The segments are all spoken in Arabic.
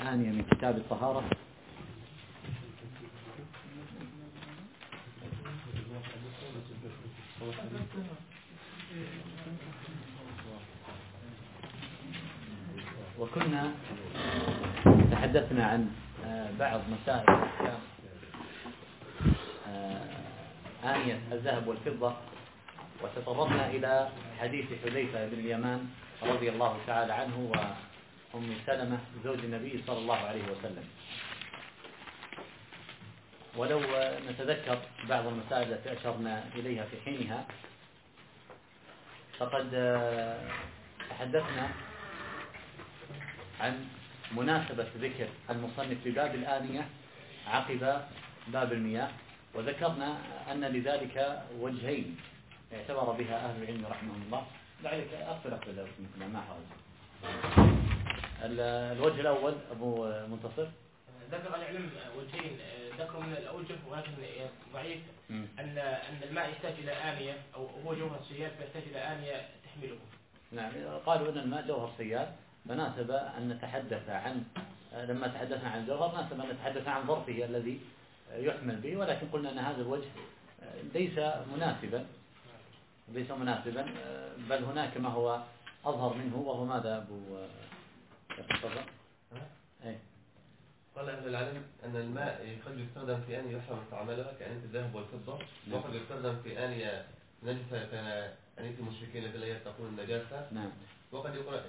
آنية من كتاب الطهارة. وكنا تحدثنا عن بعض مسائل أحكام آنية الذهب والفضة، وتطرقنا إلى حديث حذيفة بن اليمان رضي الله تعالى عنه وأم سلمة زوج النبي صلى الله عليه وسلم. ولو نتذكر بعض المسائل التي أشرنا إليها في حينها، فقد تحدثنا عن مناسبة ذكر المصنف بباب الآنية عقب باب المياه، وذكرنا أن لذلك وجهين اعتبر بها أهل العلم رحمهم الله. لعلك أغفر مثل ما حرج. الوجه الأول أبو منتصر ذكر العلم وجهين، ذكر من الأوجه ولكن ضعيف أن الماء يحتاج إلى آنية، أو هو جوهر سيال فيحتاج إلى آنية تحمله. نعم، قالوا أن الماء جوهر سيال، فناسب أن نتحدث عن، لما تحدثنا عن الجوهر ناسب أن نتحدث عن ظرفه الذي يحمل به، ولكن قلنا أن هذا الوجه ليس مناسبا، بل هناك ما هو أظهر منه، وهو ماذا أبو تفضل؟ قال أهل العلم أن الماء قد يستخدم في آنية يحرم استعمالها كآنية الذهب والفضة، وقد يستخدم في آنية نجسة كآنية المشركين التي لا يتقون النجاسة. نعم. وقد يقرأ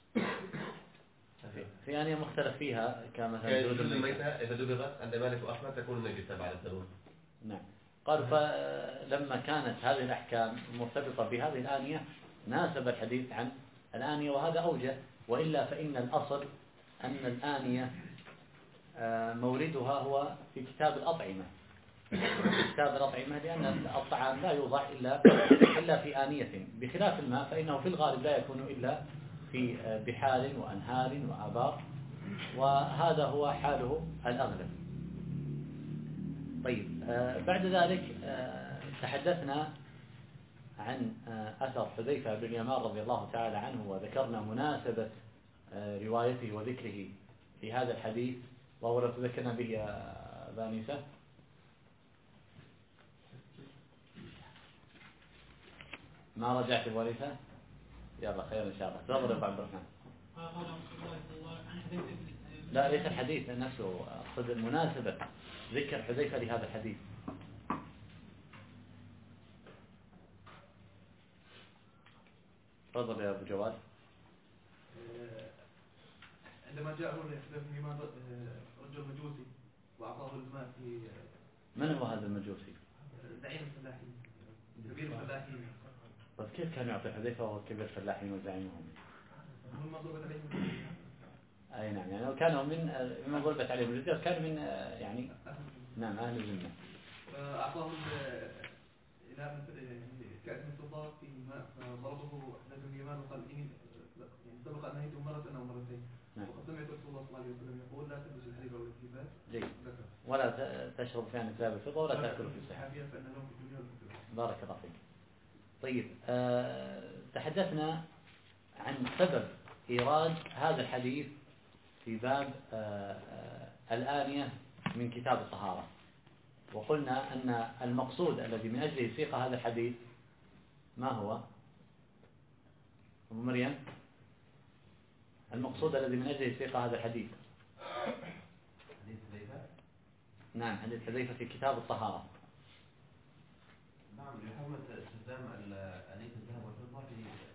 في آنية مختلف فيها كمثلا دود الميتة إذا دبغت عند مالك وأحمد تكون نجسة بعد الدلول. نعم. قالوا فلما كانت هذه الأحكام مرتبطة بهذه الآنية ناسب الحديث عن الآنية، وهذا أوجه، وإلا فإن الأصل أن الآنية موردها هو في كتاب الأطعمة، لأن الطعام لا يوضع إلا في آنية، بخلاف الماء فإنه في الغالب لا يكون إلا في بحار وأنهار وآبار، وهذا هو حاله الأغلب. طيب، بعد ذلك تحدثنا عن أثر حذيفة بن اليمان رضي الله تعالى عنه، وذكرنا مناسبة روايته وذكره في هذا الحديث، وهو لو تذكرنا به يا بانيسة. ما رجعت الورثة؟ يلا خير إن شاء الله. تفضل يا عبد الرحمن. لا، ليس الحديث نفسه، أقصد مناسبة ذكر حذيفة لهذا الحديث. تفضل يا أبو جواد. عندما جاءه رجل مجوسي وأعطاه الماء في، من هو هذا المجوسي؟ زعيم الفلاحين، كبير الفلاحين. طيب كيف كان يعطي حذيفة وهو كبير الفلاحين وزعيمهم؟ هم ضربت عليهم. أي نعم، يعني كانوا من ضربت عليهم الجزية، كانوا من يعني نعم أهل الجنة. فأعطاه إلى كأس من فضة في ماء، فضربه حذيفة بن اليمان وقال إني يعني سبق أن نهيته مرة أو مرتين. نعم. وقد سمعت رسول الله صلى الله عليه وسلم يقول لا تلبس الحليب أو الكيبات. جيد. ولا تشرب في الذهب والفضة ولا تأكل في السحاب. بارك الله فيك. طيب، تحدثنا عن سبب إيراد هذا الحديث في باب الآنية من كتاب الطهارة، وقلنا أن المقصود الذي من أجله سيق هذا الحديث ما هو؟ أبو مريم، المقصود الذي من أجله سيق هذا الحديث. حديث حذيفة؟ نعم، حديث حذيفة في كتاب الطهارة. نعم، لحرمة استخدام آنية الذهب والفضة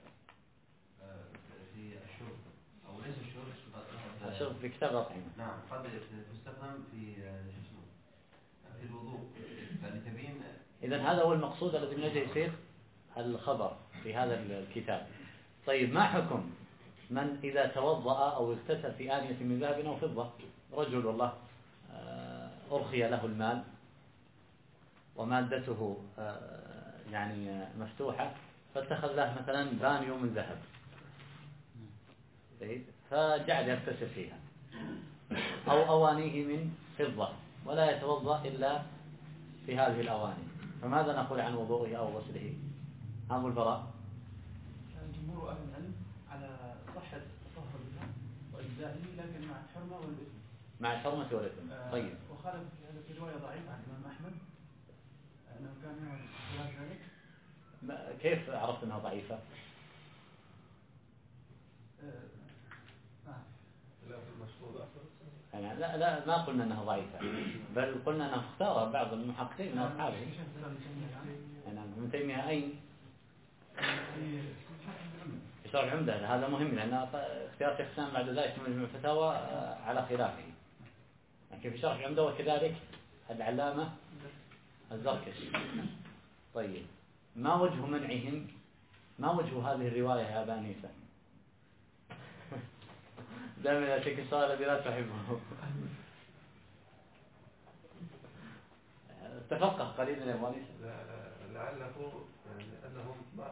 في الشرب، أو ليس الشرب في كتاب الأطعمة. نعم، قد تستخدم في الوضوء، فلتبين. إذن هذا هو المقصود الذي من أجله يصير الخبر في هذا الكتاب. طيب، ما حكم من إذا توضأ أو اغتسل في آنية من ذهب أو فضة؟ رجل والله أرخي له المال ومادته يعني مفتوحة، فاتخذ له مثلا بانيو من ذهب، فجعل يغتسل فيها، أو أوانيه من فضة، ولا يتوضأ إلا في هذه الأواني، فماذا نقول عن وضوءه أو غسله؟ أبو البراء. جمهور أهل العلم على صحة التطهر بها وإن دائمي لكن مع الحرمة والإثم. مع الحرمة والإثم. طيب. وخالف في رواية ضعيفة عن الإمام أحمد أنه كان يعمل خلاف ذلك. كيف عرفت أنها ضعيفة؟ لا ما قلنا أنها ضعيفة، بل قلنا أنها اختارها بعض المحققين من أصحابه. ابن تيمية أين؟ في شرح العمدة. هذا مهم لأن اختيار شيخ الإسلام بعد ذلك من الفتاوى على خلافه، لكن في شرح العمدة وكذلك العلامة الزركشي. طيب، ما وجه منعهم؟ ما وجه هذه الرواية يا أبا أنيسة؟ دائما يأتيك السؤال الذي لا تحبه. تفقه قليلا يا أبا أنيسة. لعله يعني أنهم ما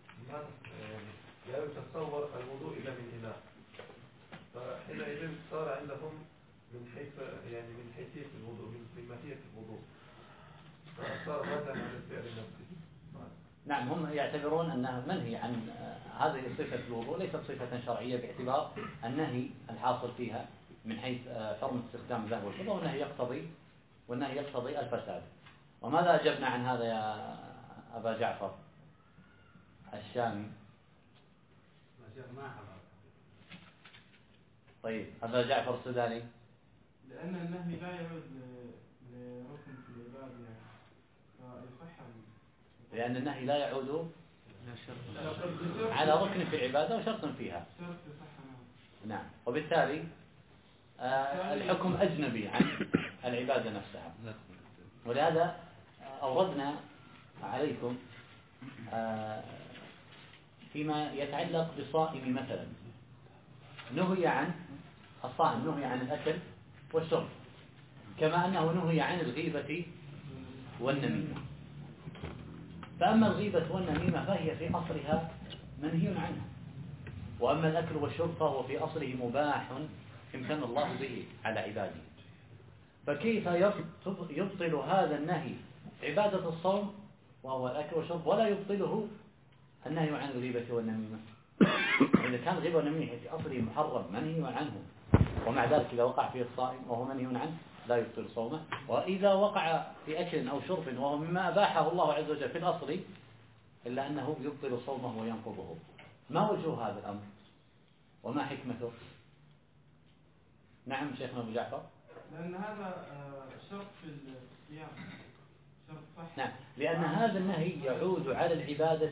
لا يتصور الوضوء إلا من إناء، فحينئذ صار عندهم من حيث يعني من حيثية الوضوء، من ماهية الوضوء، فصار ردا على الفعل نفسه. نعم، هم يعتبرون أنها منهي عن هذه صفة الوضوء، ليست صفة شرعية باعتبار النهي الحاصل فيها من حيث حرمة استخدام الذهب والفضة، والنهي يقتضي الفساد. وماذا أجبنا عن هذا يا أبا جعفر الشامي؟ طيب، أبا جعفر السوداني. لأن النهي لا يعود لركن في العبادة فيصح. لأن النهي لا يعود على ركن في العبادة وشرط فيها. نعم، وبالتالي الحكم أجنبي عن العبادة نفسها. ولهذا أوردنا عليكم فيما يتعلق بالصائم مثلا، نهي عن الصائم نهي عن الأكل والشرب، كما أنه نهي عن الغيبة والنميمة. فأما الغيبة والنميمة فهي في أصلها منهي عنها، وأما الأكل والشرب فهو في أصله مباح امتن الله به على عباده. فكيف يبطل هذا النهي عبادة الصوم وهو الأكل والشرب، ولا يبطله النهي عن الغيبة والنميمة؟ إذا كان الغيبة والنميمة في أصله محرم منهي عنه، ومع ذلك إذا وقع فيه الصائم وهو منهي عنه لا يبطل صومه، وإذا وقع في أكل أو شرب وهو مما أباحه الله عز وجل في الأصل إلا أنه يبطل صومه وينقضه. ما وجه هذا الأمر وما حكمته؟ نعم شيخنا أبو جعفر. لأن هذا شرط في الصيام، شرط صح. نعم، لأن هذا النهي يعود على العبادة،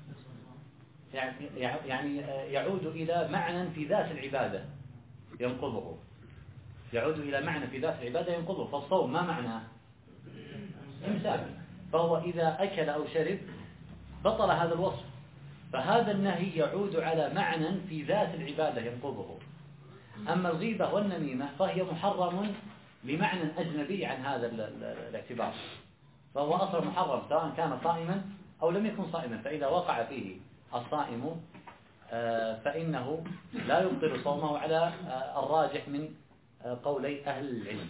يعني يعود إلى معنى في ذات العبادة ينقضه، يعود إلى معنى في ذات العبادة ينقضه. فالصوم ما معناه؟ إمساك، فهو إذا أكل أو شرب بطل هذا الوصف. فهذا النهي يعود على معنى في ذات العبادة ينقضه. أما الغيبة والنميمة فهي محرم لمعنى أجنبي عن هذا الاعتبار، فهو أصلا محرم سواء كان صائما أو لم يكن صائما. فإذا وقع فيه الصائم فإنه لا يبطل صومه على الراجح من قولي أهل العلم.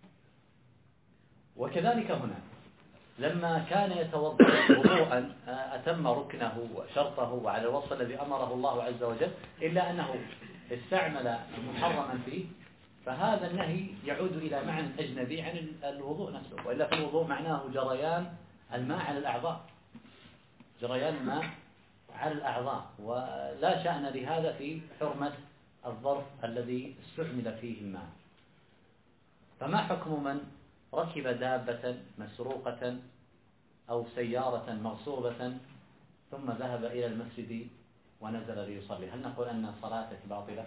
وكذلك هنا لما كان يتوضأ وضوءا أتم ركنه وشرطه وعلى الوصف الذي أمره الله عز وجل، إلا أنه استعمل محرما فيه، فهذا النهي يعود إلى معنى أجنبي عن الوضوء نفسه. وإلا في الوضوء معناه جريان الماء على الأعضاء، جريان الماء على الأعضاء، ولا شأن لهذا في حرمة الظرف الذي استعمل فيه الماء. فما حكم من ركب دابة مسروقة أو سيارة مغصوبة ثم ذهب إلى المسجد ونزل ليصلي؟ هل نقول أن صلاته باطلة؟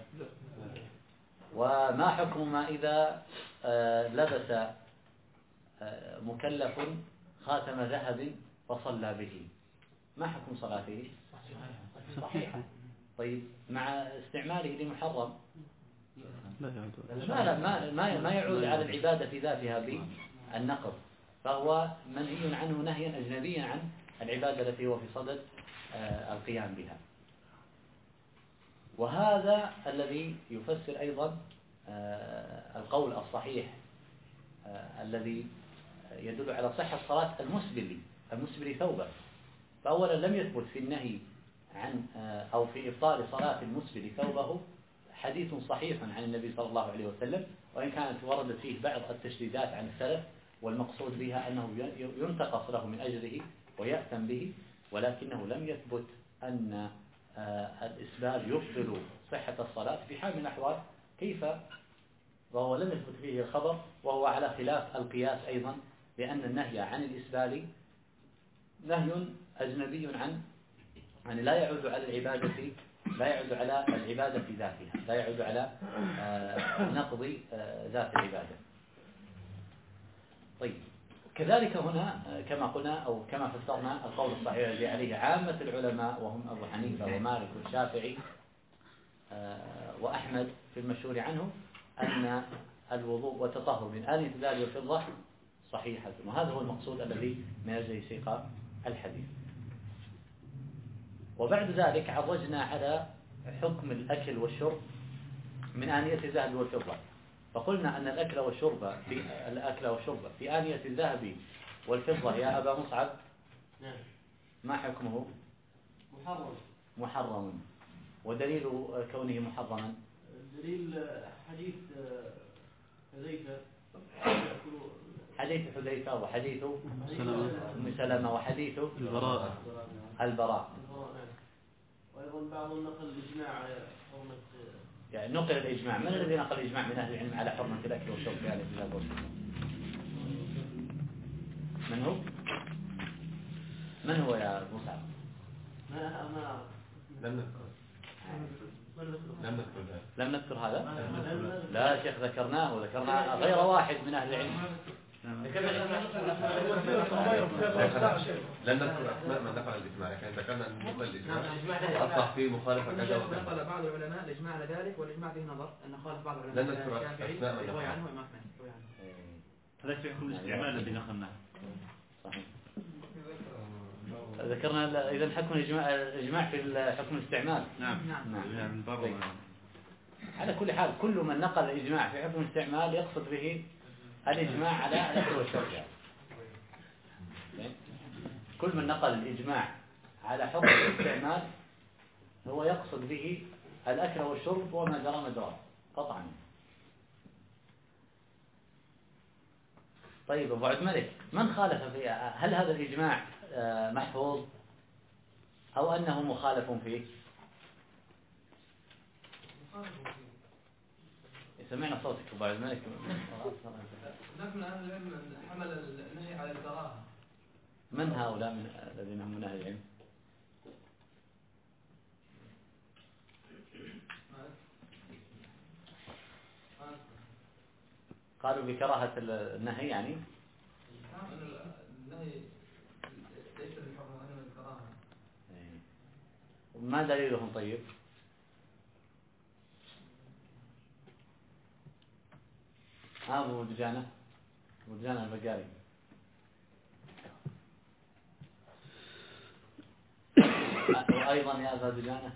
وما حكم ما إذا لبس مكلف خاتم ذهب وصلى به؟ ما حكم صلاته؟ صحيحة. طيب مع استعماله لمحرم ما يعود على العبادة في ذاتها بالنقض، فهو منهي عنه نهيا أجنبيا عن العبادة التي هو في صدد القيام بها. وهذا الذي يفسر أيضا القول الصحيح الذي يدل على صحة صلاة المسبل ثوبه. فأولا لم يثبت في النهي عن أو في إبطال صلاة المسبل ثوبه حديث صحيح عن النبي صلى الله عليه وسلم، وإن كانت وردت فيه بعض التشديدات عن السلف، والمقصود بها أنه ينتقص له من أجره ويأتم به، ولكنه لم يثبت أن الإسبال يبطل صحة الصلاة في حال من الأحوال. كيف وهو لم يثبت فيه الخبر، وهو على خلاف القياس أيضا، لأن النهي عن الإسبال نهي أجنبي يعني لا يعود على العبادة ذاتها، لا يعود على نقض ذات العبادة. طيب، كذلك هنا كما قلنا أو كما فسرنا القول الصحيح الذي عليه عامة العلماء، وهم أبو حنيفة ومالك والشافعي وأحمد في المشهور عنه، أن الوضوء والتطهر من آنية الذهب والفضة صحيحة، وهذا هو المقصود الذي من أجله سياق الحديث. وبعد ذلك عرجنا على حكم الأكل والشرب من آنية الذهب والفضة، فقلنا أن الأكل والشرب في آنية الذهب والفضة يا أبا مصعب ما حكمه؟ محرم. ودليل كونه محرما؟ دليل حديث حذيفة وحديث أم سلمة وحديث البراء. وأيضا بعض النقل الإجماع على حرمة، يعني نقل الإجماع. من الذي نقل الإجماع من أهل العلم على حرمة الأكل والشرب في آنية الذهب والفضة؟ من هو يا مصعب؟ لم نذكر هذا. لا شيخ، ذكرناه غير واحد من أهل العلم. لم نذكر أسماء من نقل الإجماع، لكن ذكرنا أن نقل الإجماع أصبح فيه مخالفة كذا وكذا. نقل بعض العلماء الإجماع على ذلك، والإجماع فيه نظر أن خالف بعض العلماء. لم نذكر أسماء من روي عنه نقل. وإمام أحمد روي عنه. هذا في حكم الاستعمال الذي نقلناه. صحيح. ذكرنا إذا حكم الإجماع في حكم الاستعمال. نعم. طيب. على كل حال كل من نقل الإجماع في حكم الاستعمال يقصد به الإجماع على الأكل والشرب. كل من نقل الإجماع على حكم الاستعمال هو يقصد به الأكل والشرب وما جرى مجراه قطعا. طيب أبو عبد الملك، من خالف فيها؟ هل هذا الإجماع محفوظ أو أنه مخالف فيه؟ سمعنا صوتك أبو عبد الملك. هناك من أهل العلم حمل النهي على الكراهة. من هؤلاء من الذين هم من أهل العلم؟ قالوا بكراهة النهي يعني؟ النهي ليس بالحكم وإنما بالكراهة. ما دليلهم طيب؟ أبو دجانة البقاري. وأيضا يا أبا دجانة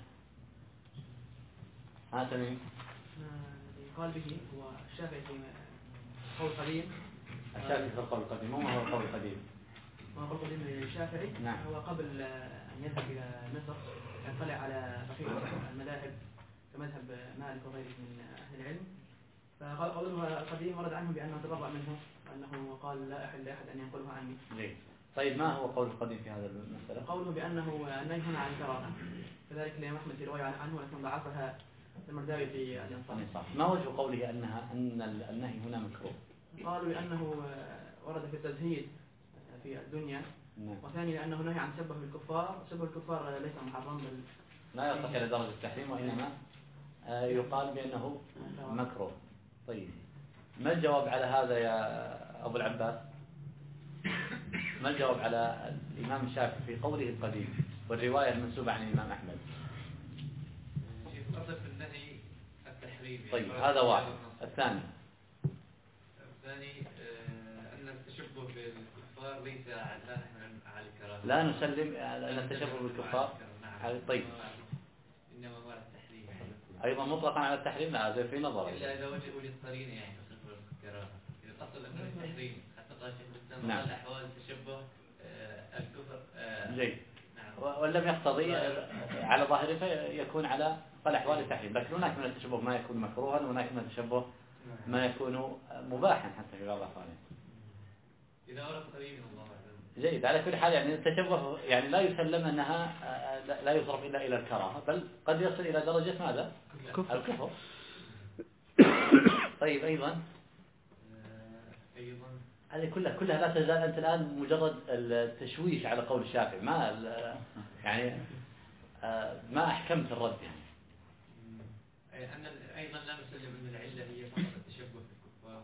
تميم. قال به هو الشافعي في قول قديم. الشافعي في القول القديم. وما هو القول القديم؟ قول قديم للشافعي. نعم. هو قبل أن يذهب إلى مصر يطلع على بقية المذاهب كمذهب مالك وغيره من أهل العلم، فقال قوله القديم ورد عنه بأنه تبرأ منه وأنه قال لا أحل لأحد أن ينقله عني. جيد. طيب ما هو قول القديم في هذا المسألة؟ قوله بأنه النهي هنا عن الكراهة، كذلك الإمام أحمد في رواية عنه ولكن ضعفها المرداوي في الإنصاف. ما وجه قوله أن النهي هنا مكروه؟ قالوا لأنه ورد في التزهيد في الدنيا. نعم. وثاني لأنه نهي عن سبه الكفار. سبه الكفار ليس محرم بل لا يرتقي إلى درجة التحريم، وإنما يقال بأنه مكروه. طيب ما الجواب على هذا يا أبو العباس؟ ما الجواب على الإمام الشافعي في قوله القديم والرواية المنسوبة عن الإمام أحمد؟ الأصل في النهي التحريم. طيب هذا واحد. الثاني أن التشبه بالكفار ليس على الكراهة. لا نسلم أن التشبه بالكفار. طيب إنما هو على التحريم. أيضا مطلقا على التحريم؟ لا هذا في نظر. إلا إذا وجد قرينة يعني تصف الكراهة. الأصل أنه التحريم حتى قال شيخ الإسلام نعم. قال أحوال التشبه الكفر. جيد. نعم. وإن لم يقتضي على ظاهره فيكون على الأحوال التحريم. لكن هناك من التشبه ما يكون مكروها، وهناك من التشبه ما يكون مباحا حتى في بعض الأحوال. إذا أردت قريب من الله جيد. على كل حال يعني التشبه يعني لا يسلم أنها لا يصرف إلا إلى الكراهة، بل قد يصل إلى درجة ماذا؟ الكفر. طيب أيضا هذه كلها لا تزال أنت الآن مجرد التشويش على قول الشافعي، ما يعني ما أحكمت الرد يعني. أن أيضا لا نسلم أن العلة هي فقط التشبه بالكفار.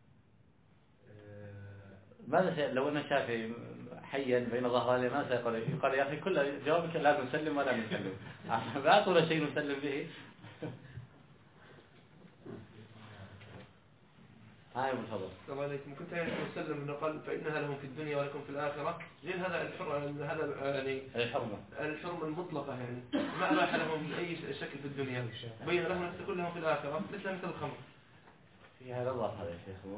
ماذا لو أن الشافعي حيا بين ظهراني ما سيقول؟ يقال يا أخي كل جوابك لا نسلم ولا نسلم، لا طول شيء نسلم به. هاي بالفضل. السلام عليكم. كنت يعني أسلم أنه قال فإنها لهم في الدنيا ولكم في الآخرة، لأن هذا هذا يعني الحرمة المطلقة، يعني ما أباح لهم بأي شكل في الدنيا، بين لهم أن تكون لهم في الآخرة مثل الخمر. في هذا الله هذا يا شيخ.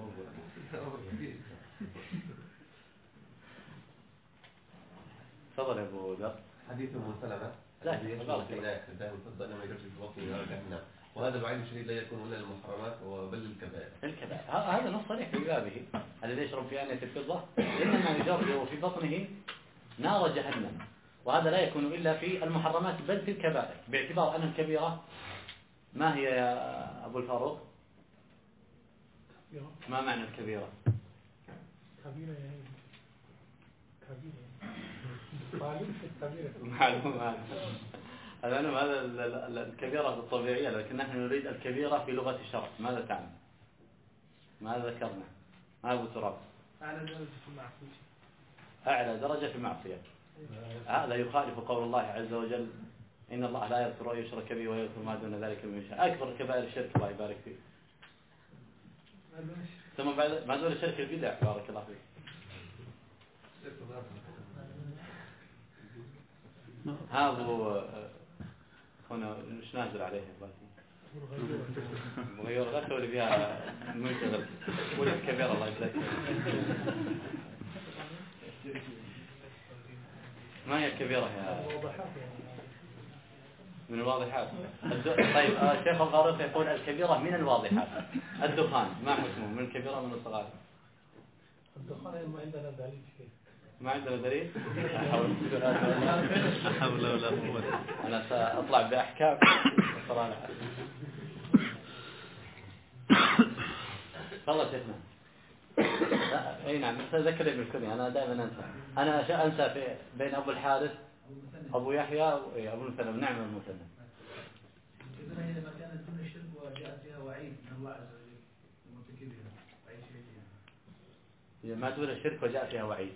تفضل يا أبو ذر. حديث أبو سلمة الذي يشمل في ناحية الذهب والفضة أنه ما يجوز في الوقت من الجهنم، وهذا الوعيد الشديد لا يكون إلا المحرمات وبل الكبائر. هذا نص صريح في بابه. الذي يشرب في آنية الفضة إنما يجرجر في بطنه نار جهنم، وهذا لا يكون إلا في المحرمات بل في الكبائر، باعتبار أن الكبيرة ما هي يا أبو الفاروق؟ ما معنى الكبيرة؟ كبيرة يعني كبيرة معلومة. هذا الكبيرة الطبيعية، لكن نحن نريد الكبيرة في لغة الشرع. ماذا تعني؟ ماذا ذكرنا؟ ما أبو تراب؟ أعلى درجة في المعصية. أعلى درجة في المعصية. هذا يخالف قول الله عز وجل إن الله لا يغفر أن يشرك به ويغفر ما دون ذلك لمن يشاء. أكبر كبائر الشرك الله يبارك فيه. ثم بعد ما دون الشرك البدع بارك الله فيك. هذا هنا مش نازل عليه مغير غثة واللي فيها منشغل ولا كبير الله يجزاك. ما هي الكبيرة يا من الواضحات. طيب الشيخ الغارق يقول الكبيرة من الواضحات. الدخان ما حكمه؟ من الكبيرة من الصغار؟ الدخان ما عندنا دليل فيه. ما عندنا دليل؟ حول ولا قوة. أنا سأطلع بأحكام صراحة. خلاص شيخنا. أي نعم تذكر ابن الكني. أنا دائما أنسى. أنا أنسى في بين أبو الحارث أبو يحيى أبو المثنى. نعم المثنى. إذا هي لما كانت دون الشرك وجاء فيها وعيد من الله عز وجل المتكبرين أي شيء هي ما دون الشرك وجاء فيها وعيد.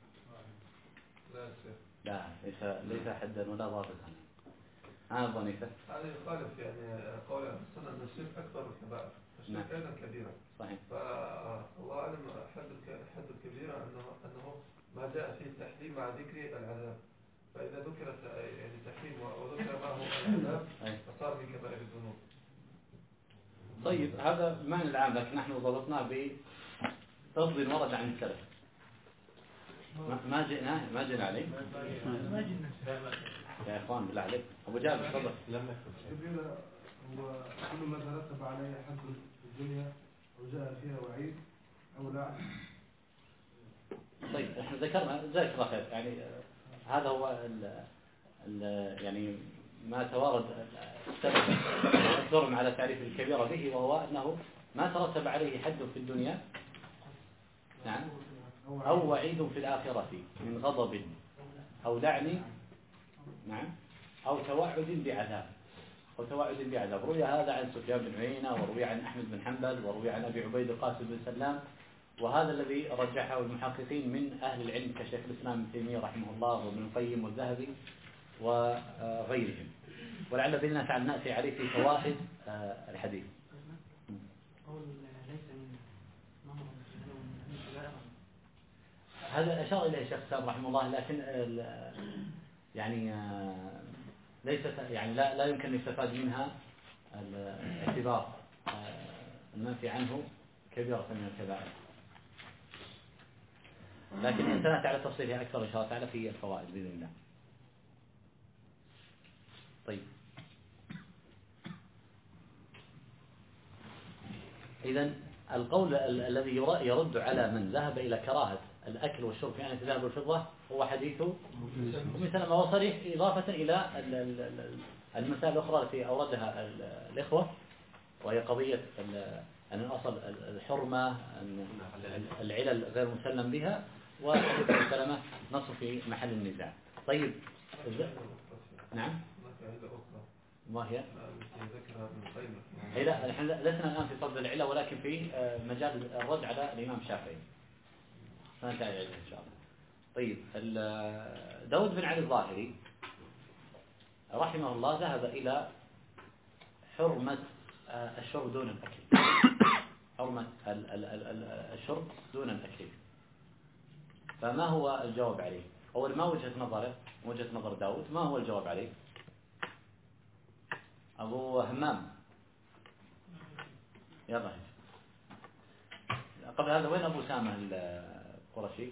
لا ليس حدا ولا ضابطا. ضنيفة. هذا يخالف يعني قول السنة أن الشرك أكبر الكبائر، الشرك أيضا كبيرة. صحيح. فالله أعلم حد الكبيرة أنه ما جاء فيه التحريم مع ذكر العذاب، فإذا ذكر يعني تحريم وذكر معه العذاب فصار من كبائر الذنوب. طيب هذا معنى العام، لكن نحن ضبطناه بلفظ ورد عن السلف. ما جئنا عليه. يا إخوان بالله عليك. أبو جابر تفضل. الكبيرة هو كل ما ترتب عليه حد الدنيا وجاء فيها وعيد أو لا. طيب احنا ذكرنا جزاك الله خير يعني هذا هو يعني ما توارد السلف على تعريف الكبيرة به، وهو أنه ما ترتب عليه حد في الدنيا نعم أو وعيد في الآخرة من غضب أو لعن نعم أو توعد بعذاب. روي هذا عن سفيان بن عيينة، وروي عن أحمد بن حنبل، وروي عن أبي عبيد القاسم بن سلام، وهذا الذي رجحه المحققين من أهل العلم كشيخ الإسلام ابن تيمية رحمه الله وابن القيم والذهبي وغيرهم. ولعل بيننا تعال نأتي عليه في فوائد الحديث. هذا أشار إليه الشيخ الإسلام رحمه الله، لكن يعني ليست يعني لا يمكن أن يستفاد منها الاعتبار المنفي عنه كبيرة من الكبائر، لكن سنأتي على تفصيلها أكثر إن شاء الله تعالى في الفوائد بإذن الله. طيب إذن القول الذي يرد على من ذهب إلى كراهة الأكل والشرب في آنية الذهب والفضة هو حديث أم سلمة، وصريح إضافة إلى المسائل الأخرى التي أوردها الإخوة، وهي قضية أن الأصل الحرمة، أن العلل غير مسلم بها، وحديث أم سلمة نص في محل النزاع. طيب نعم، ما هي؟ لا، نحن لسنا الآن في صدد العلة، ولكن في مجال الرد على الإمام الشافعي، سننتهي العلة إن شاء الله. طيب داود بن علي الظاهري رحمه الله ذهب إلى حرمة الشرب دون الأكل، حرمة الشرب دون الأكل. فما هو الجواب عليه؟ أول ما وجهة نظره، وجهة نظر داود، ما هو الجواب عليه؟ أبو همام يلا. قبل هذا وين أبو سامة القرشي؟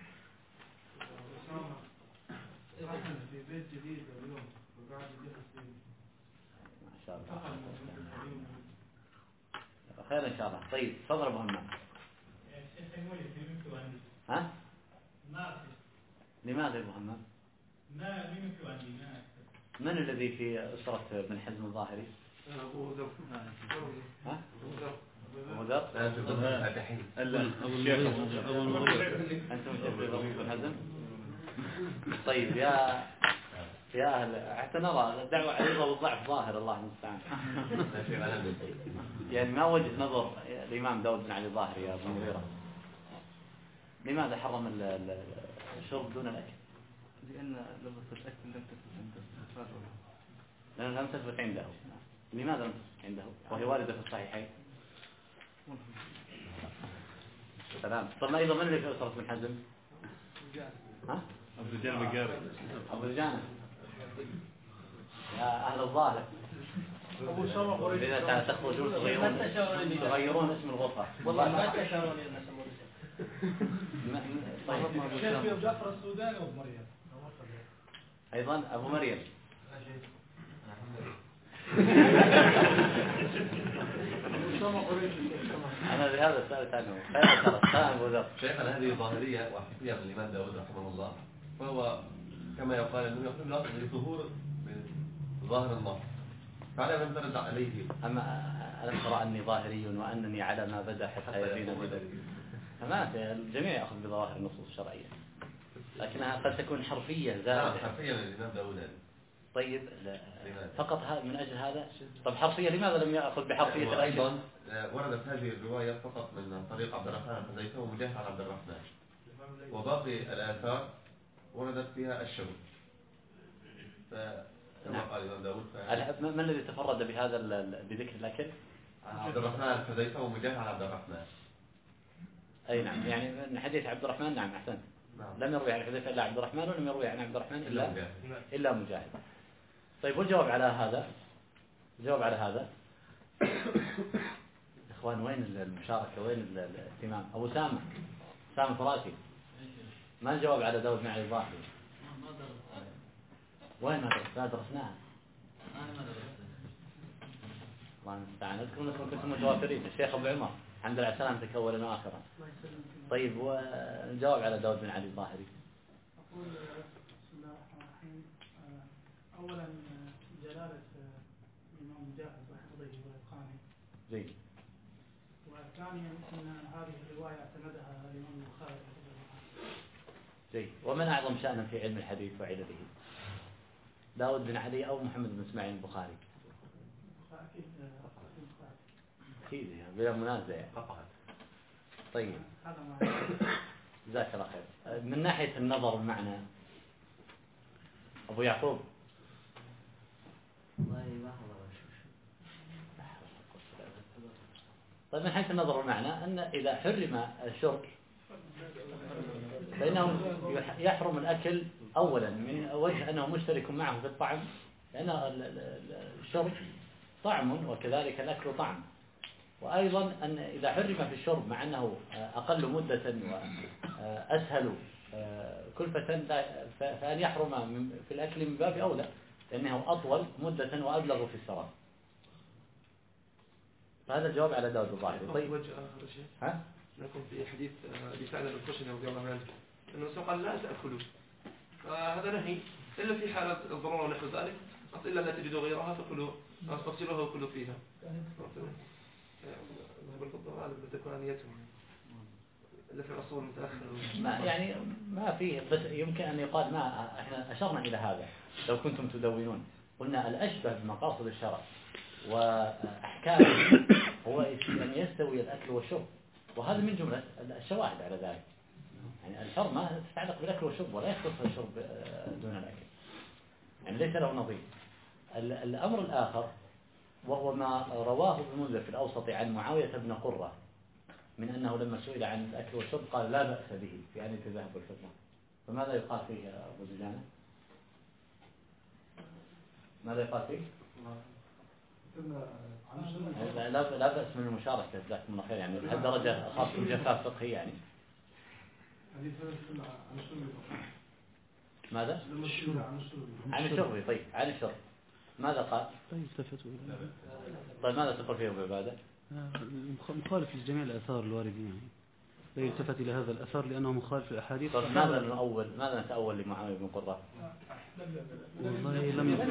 في بيت جديد اليوم وقاعد يجهز فيه. ما شاء الله، خير إن شاء الله. طيب تفضل أبو همام. ها؟ لماذا أبو همام؟ من الذي في أسرة بن حزم الظاهري؟ أبو ذر. ها؟ أبو ذر؟ أنتم بن حزم؟ طيب يا أهل، حتى نرى الدعوة عريضة والضعف ظاهر، الله المستعان. يعني ما وجه نظر الإمام داود بن علي الظاهري يا أبو مغيرة؟ لماذا حرم الشرب دون الأكل؟ لأن لفظة الأكل لم تثبت عنده. لأن لم تثبت عنده. لماذا لم تثبت عنده وهي واردة في الصحيحين؟ سلام. طب أيضا من اللي في أسرة بن حزم؟ ها؟ أبو رجال مقاري. أبو رجال يا أهل الظاهر، إذا تخرجون تغيرون اسم الغرفة. والله ما تشارون لنا سمو الشيخ جعفر السوداني وابو مريم. أيضا أبو مريم. أنا لهذا سألت عنه. شيخنا هذه ظاهرية وحكيها من الإمام داود رحمه الله، وهو كما يقال أنه يقول الأصل لظهور ظاهر النص، فعلى من ترد عليه. أما ألم ترى أني ظاهري وأنني على ما بدأ حتى يبين بذلك؟ فما الجميع يأخذ بظواهر النصوص الشرعية، لكنها قد تكون حرفية زائدة. حرفية من الإمام داود. طيب فقط من أجل هذا؟ طب حرفية لماذا لم يأخذ بحرفية الأكل؟ وأيضا وردت هذه الرواية فقط من طريق عبد الرحمن حذيفة ومجاهد عن عبد الرحمن، وباقي الآثار وردت فيها الشرب. كما قال الإمام داود. من الذي تفرد بهذا بذكر الأكل؟ عبد الرحمن حذيفة ومجاهد عن عبد الرحمن. أي نعم، يعني من حديث عبد الرحمن. نعم أحسنت. لم يروي عن حذيفة إلا عبد الرحمن، ولم يروي عن عبد الرحمن إلا مجاهد. طيب والجواب على هذا؟ الجواب على هذا إخوان وين المشاركة، وين الاهتمام؟ أبو سامة فراشي، ما الجواب على داود بن علي الظاهري؟ وين ما درسناها؟ الله المستعان. أذكر أنكم كنتم متوافرين. الشيخ أبو عمر الحمد لله على السلامة أولا وآخرا. طيب والجواب على داود بن علي الظاهري؟ أقول بسم الله الرحمن الرحيم. أولا جلالة الإمام مجاهد وحفظه وإتقانه. جيد. وثانيا أن هذه الرواية اعتمدها الإمام البخاري رحمه الله. جيد. ومن أعظم شأنا في علم الحديث وعلله؟ داود بن علي أو محمد بن إسماعيل البخاري؟ أكيد بلا منازع. طيب جزاك الله خير. من ناحية النظر والمعنى أبو يعقوب. طيب من حيث النظر والمعنى أن إذا حرم الشرب فإنه يحرم الأكل أولا من وجه أنه مشترك معه في الطعم، لأن الشرب طعم وكذلك الأكل طعم. وأيضا أن إذا حرم في الشرب مع أنه أقل مدة وأسهل كلفة، فأن يحرم في الأكل من باب أولى، لأنه أطول مدة وأبلغ في السراب. هذا الجواب على داود الظاهري. طيب وجه آخر شيء ها؟ لكم في حديث أبي ثعلبة الخشني رضي الله عنه أنه قال لا تأكلوا، فهذا نهي إلا في حالة الضرورة ونحو ذلك، إلا لا تجدوا غيرها فكلوا فاغسلوها وكلوا فيها. بالفضة غالب تكون آنيتهم إلا في الأصول متأخر. ما يعني ما فيه، بس يمكن أن يقال ما احنا أشرنا إلى هذا لو كنتم تدونون، قلنا الأشبه بمقاصد الشرع وأحكامه هو أن يستوي الأكل والشرب، وهذا من جملة الشواهد على ذلك. يعني الحر ما تتعلق بالأكل والشرب ولا يختص الشرب دون الأكل، يعني ليس له نظير. الأمر الآخر وهو ما رواه ابن منذر في الأوسط عن معاوية بن قرة من أنه لما سئل عن الأكل والشرب قال لا بأس به في آنية الذهب والفضة. فماذا يقال فيه يا أبو دجانة؟ ماذا يقال فيه؟ لا بأس من المشاركة جزاكم الله خير، يعني هالدرجة أصابكم جفاف فقهي يعني. ماذا؟ عن الشرب. طيب عن الشرب ماذا قال؟ طيب ماذا تقول فيه أبو عبادة؟ مخالف لجميع الآثار الواردة، يعني لا يلتفت إلى هذا الأثر لأنه مخالف للأحاديث. طيب ماذا نتأول لمعاوية بن قرة؟ والله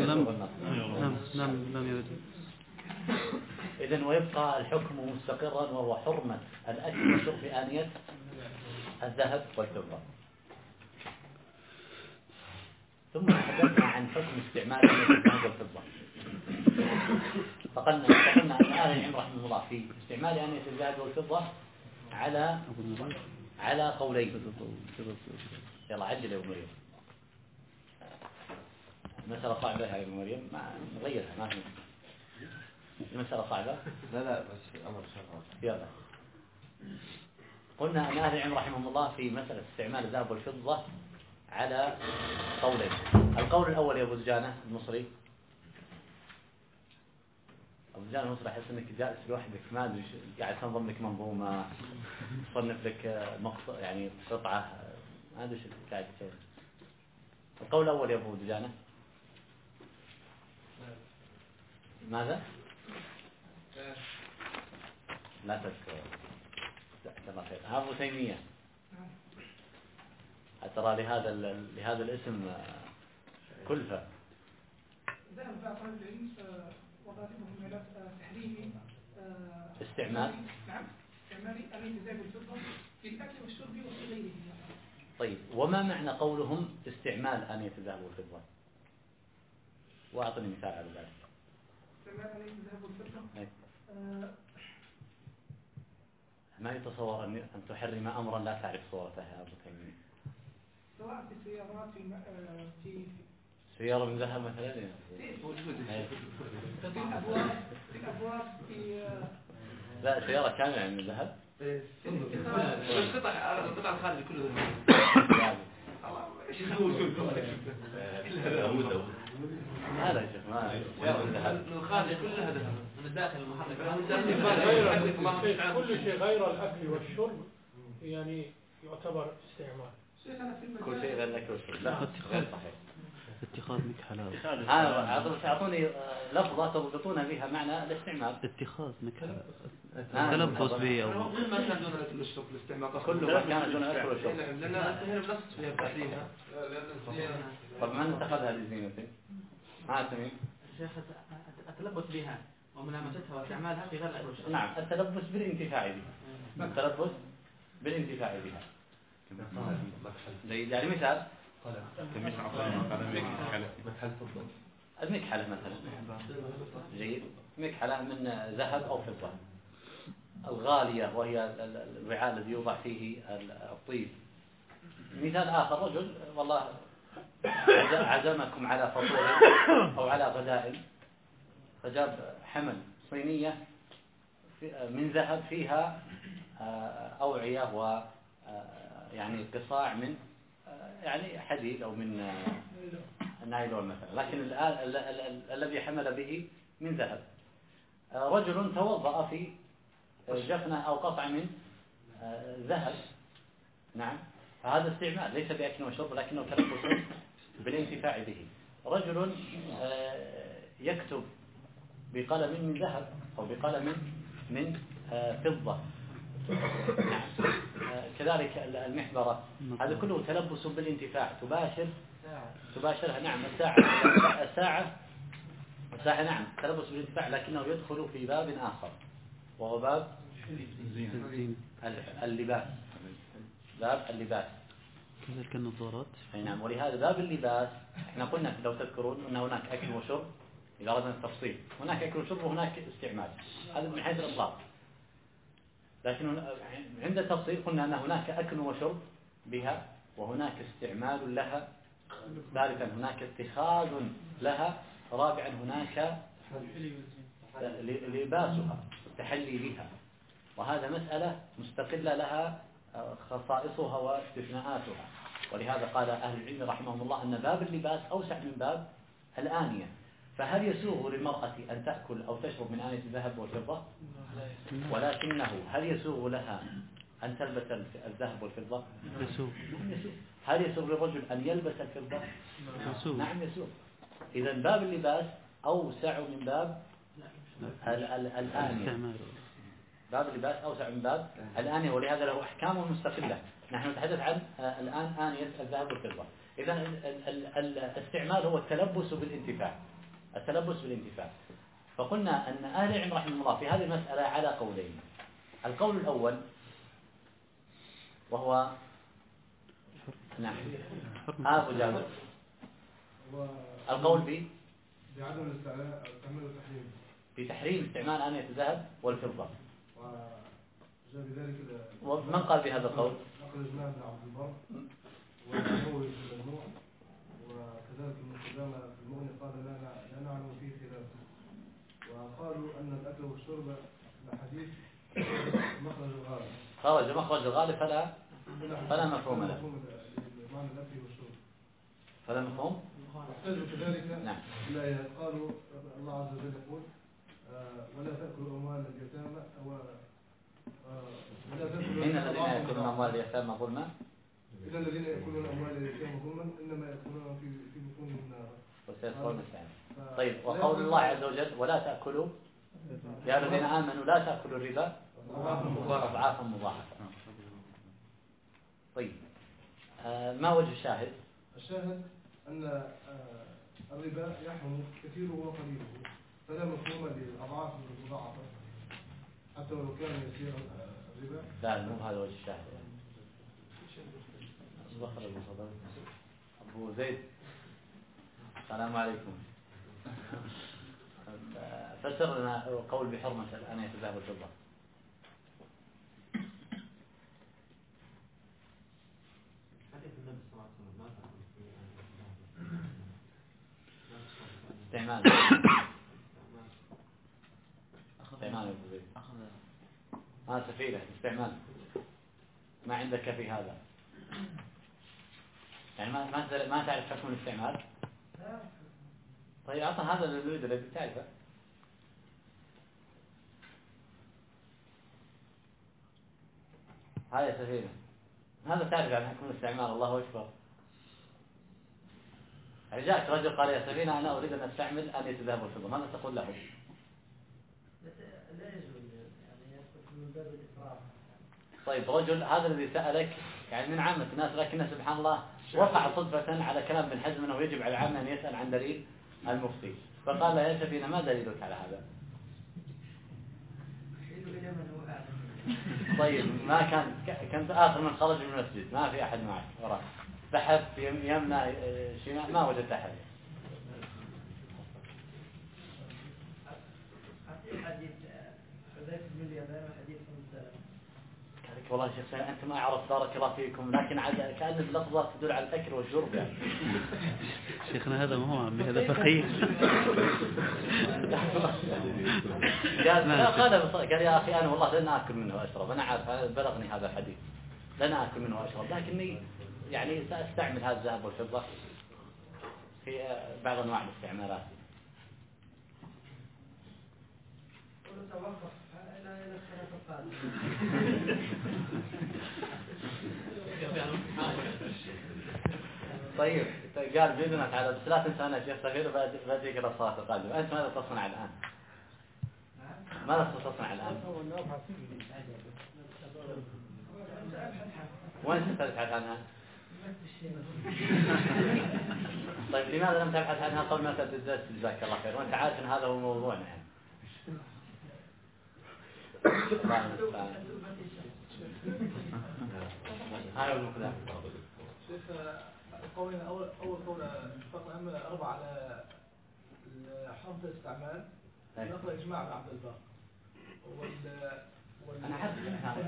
لم يرد. إذن ويبقى الحكم مستقرا وهو حرمة الأكل والشرب في آنية الذهب والفضة. ثم تحدثنا عن حكم استعمال آنية الذهب والفضة. فقلنا أن أهل العلم رحمه الله في استعمال آنية الذهب والفضة على قولين. يلا عجل يا أبو مريم، المسألة صعبة يا أبو مريم، ما نغيرها ما في المسألة صعبة. لا بس أمر شرعي. يلا قلنا أن أهل العلم رحمهم الله في مسألة استعمال الذهب والفضة على قولين. القول الأول يا أبو دجانة المصري، أبو دجانة المصري أحس أنك جالس لوحدك ما أدري قاعد تنظم لك منظومة، تصنف لك مقطع يعني قطعة، ما أدري شو قاعد تسوي. القول الأول يا أبو دجانة ماذا؟ لا تذكر الله خير. أبو تيمية ترى لهذا الاسم كلفة. ذهب بعض أهل العلم وغالبهم إلى تحريم استعمال آنية الذهب والفضة في الأكل والشرب وفي غيره. طيب وما معنى قولهم استعمال آنية الذهب والفضة؟ وأعطني مثال على ذلك. استعمال آنية الذهب والفضة ما يتصور أن تحرم أمرا لا تعرف صورته يا أبو تيمية، سواء في السيارات في سيارة من ذهب مثلا في الأبواب لا سيارة كاملة من ذهب. القطع الخارجي كله هذا يا شيخ ما من الخارج كلها ذهب، من الداخل المحرك كل شيء غير الأكل والشرب يعني يعتبر استعمال. كل شيء غير الأكل والشرب لا غير صحيح. اتخاذ مكحلات. أعطوني لفظة تضبطون بها معنى الاستعمال. اتخاذ مكحلات. تلبس به أو كل ما كان دون الأكل والشرب الاستعمال. كل ما كان دون الأكل والشرب. لأن هنا بنص فيها تحريمها. طب من اتخذها لزينته؟ ما سمين؟ الشيخ التلبس بها وملامستها واستعمالها في غير الأكل والشرب. نعم التلبس بالانتفاع بها. التلبس بالانتفاع بها. يعني مثال المكحلة مثلا جيد، مكحلة من ذهب أو فضة الغالية وهي الوعاء الذي يوضع فيه الطيب. مثال آخر رجل والله عزمكم على فطور أو على غداء فجاب حمل صينية من ذهب فيها أوعية و يعني قصاع من يعني حديد أو من النايلون مثلا، لكن الذي حمل به من ذهب. رجل توضأ في جفنة أو قطع من ذهب، نعم، فهذا استعمال ليس بأكل وشرب لكنه تلبس بالانتفاع به. رجل يكتب بقلم من ذهب أو بقلم من فضة، نعم. كذلك المحبرة، هذا كله تلبس بالانتفاع، تباشرها، نعم. الساعة نعم تلبس بالانتفاع، لكنه يدخل في باب آخر وهو باب اللباس، باب اللباس كذلك النظارات. نعم. ولهذا باب اللباس احنا قلنا لو تذكرون أن هناك أكل وشرب، إذا أردنا التفصيل هناك أكل وشرب وهناك استعمال، هذا من حيث الإطلاق. لكن عند التفصيل قلنا أن هناك أكل وشرب بها، وهناك استعمال لها، ثالثا هناك اتخاذ لها، رابعا هناك لباسها التحلي بها، وهذا مسألة مستقلة لها خصائصها واستثناءاتها. ولهذا قال أهل العلم رحمهم الله أن باب اللباس أوسع من باب الآنية. فهل يسوغ للمرأة أن تأكل أو تشرب من آنية الذهب والفضة؟ ولكنه هل يسوغ لها أن تلبس الذهب والفضة؟ يسوغ. هل يسوغ للرجل أن يلبس الفضة؟ يسوغ. نعم يسوغ. إذا باب اللباس أوسع من باب الآنية، باب اللباس أوسع من باب الآنية، ولهذا له أحكام مستقلة. نحن نتحدث عن الآن آنية الذهب والفضة. إذا الاستعمال هو التلبس بالانتفاع، التلبس بالانتفاع. فقلنا أن أهل العلم رحمه الله في هذه المسألة على قولين. القول الأول وهو نعم أبو جابر، القول بعدم الاستعمال والتحريم، بتحريم استعمال آنية الذهب والفضة. وجاء بذلك ومن قال بهذا القول؟ نقل إجماع بن عبد البر والنووي في المجموع، وكذلك ابن قدامة في المغني قال لا نعلم فيه خلافا. وقالوا أن الأكل والشرب الحديث مخرج الغالب، خرج مخرج الغالب فلا مفهوم له، معنى الأكل والشرب فلا مفهوم. واحتجوا كذلك نعم. بالآيات، قالوا الله عز وجل يقول ولا تأكلوا أموال اليتامى إن الذين يأكلون أموال اليتامى ظلما، إن الذين يأكلون أموال اليتامى ظلما إنما يأكلون في بطونهم نارا وسيصلون سعيرا. طيب، وقول الله عز وجل ولا تأكلوا يا الذين آمنوا لا تأكلوا الربا أضعافا مضاعفة. طيب، ما وجه الشاهد؟ الشاهد أن الربا يحرم كثيره وقليله، فلا مفهوم للأضعاف المضاعفة حتى ولو كان يسير الربا. لا، مو هذا وجه الشاهد. أبو زيد، السلام عليكم. فسر لنا قول بحرمة آنية الذهب والفضة. استعمال استعمال أبو زيد، ما سفينة استعمال، ما عندك في هذا يعني ما تعرف حكم الاستعمال. طيب أعطنا هذا الذي الذي تعرفه. هاي سفينة، هذا تعرف عن حكم الاستعمال. الله أكبر. جاءك رجل قال يا سفينة أنا أريد أن أستعمل آنية الذهب والفضة، ماذا تقول له؟ لا يجوز، يعني يدخل من باب الإسراف. طيب، رجل هذا الذي سألك يعني من عامة الناس، لكن سبحان الله وقع صدفة على كلام ابن حزم أنه يجب على العامة أن يسأل عن دليل المفتي، فقال له يا سفينة ما دليلك على هذا؟ طيب، ما كنت آخر من خرج من المسجد، ما في أحد معك وراك، بحثت يمنى شمال ما وجدت أحد. حديث حذيفة بن اليمان وحديث والله يا شيخ أنت ما عرفت، بارك الله فيكم، لكن كأن اللفظة تدل على الأكل والشرب يعني. شيخنا هذا ما هو عمي، هذا فقيه. قال يا أخي أنا والله لن أكل منه وأشرب، أنا عارف بلغني هذا الحديث، لن أكل منه وأشرب، لكني يعني سأستعمل هذا الذهب والفضة في بعض أنواع الاستعمالات. طيب قال بإذنك على بس لا تنسى أنا شيخ صغير وبأجيك إلى الصلاة القادمة. أنت ماذا تصنع الآن؟ ماذا تصنع الآن؟ وين ستبحث عنها؟ طيب لماذا لم تبحث عنها قبل ما تبدأ الدرس؟ جزاك الله خير وأنت عارف أن هذا هو موضوعنا يعني. هاي المقدار. شيخ قولنا أول قول اتفقنا أن 4 على حرمة الاستعمال نقل إجماع مع عبد الباقي. أنا عارف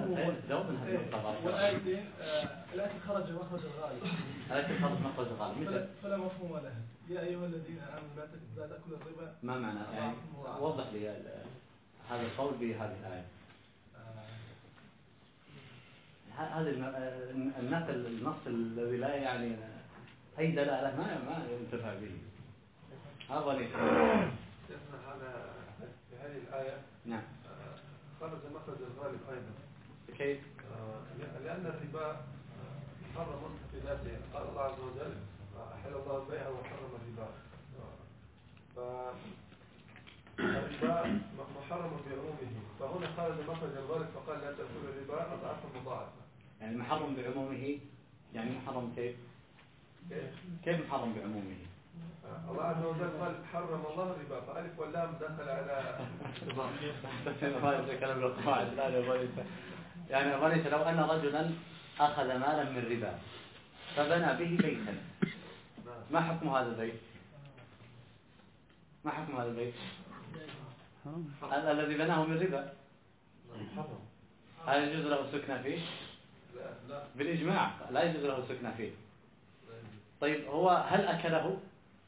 والآيتين الآية خرج مخرج الغالب. الآية خرج مخرج الغالب. فلا مفهوم لها. يا أيها الذين آمنوا لا تأكلوا الربا. ما معنى يعني وضح لي هذا القول بهذه الآية. هذا النص الذي لا يعني أي دلالة ما ينتفع به. هذا ليس. هذا في هذه الآية. نعم. خرج مخرج الغالب أيضا. كيف؟ لأن الربا محرم في ذاته. قال الله عز وجل أحل الله البيع وحرم الربا. فالربا محرم بعمومه. فهنا خرج مخرج الغالب فقال لا تأكل الربا أضعافا مضاعفة. يعني محرم بعمومه يعني محرم كيف؟ كيف محرم بعمومه؟ الله عز وجل قال حرم الله الربا فألف واللام دخل على كلام القواعد يعني وليس لو أن رجلا أخذ مالا من ربا فبنى به بيتا ما حكم هذا البيت؟ ما حكم هذا البيت؟ الذي بناه من ربا هل يجوز له السكنة فيه؟ لا. بالإجماع لا يجوز له السكنة فيه. طيب هو هل أكله؟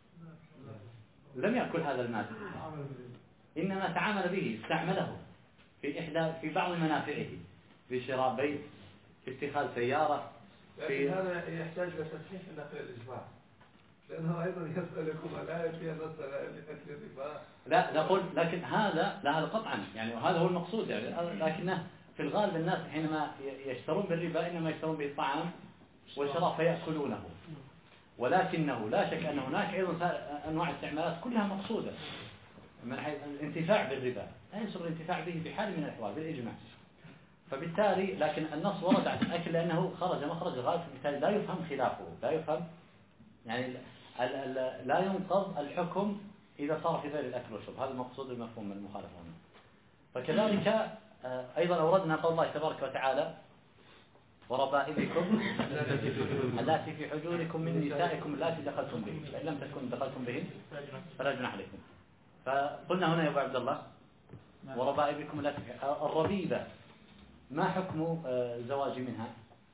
لم يأكل هذا المال إنما تعامل به استعمله في بعض منافعه في شراء بيت في اتخاذ سيارة لكن هذا يحتاج لتصحيح نقل الإجماع لأنه أيضا يسألكم الآية فيها نص على أكل الربا. لا نقول لكن هذا قطعا يعني وهذا هو المقصود يعني لكنه في الغالب الناس حينما يشترون بالربا إنما يشترون بالطعام والشراب فيأكلونه ولكنه لا شك أن هناك أيضا أنواع استعمالات كلها مقصودة من حيث الانتفاع بالربا لا ينصر الانتفاع به بحال من الأحوال بالإجماع. فبالتالي لكن النص ورد عن الأكل لأنه خرج مخرج الغالب فبالتالي لا يفهم خلافه لا يفهم يعني لا ينقض الحكم إذا صار في غير الأكل والشرب. هذا المقصود المفهوم من المخالفة هنا. فكذلك أيضا أوردنا قول الله تبارك وتعالى وربائبكم التي في حجوركم من نسائكم التي دخلتم به فإن لم تكن دخلتم بهن فلا جناح عليكم. فقلنا هنا يا أبو عبد الله وربائبكم التي الربيبة ما حكم الزواج منها؟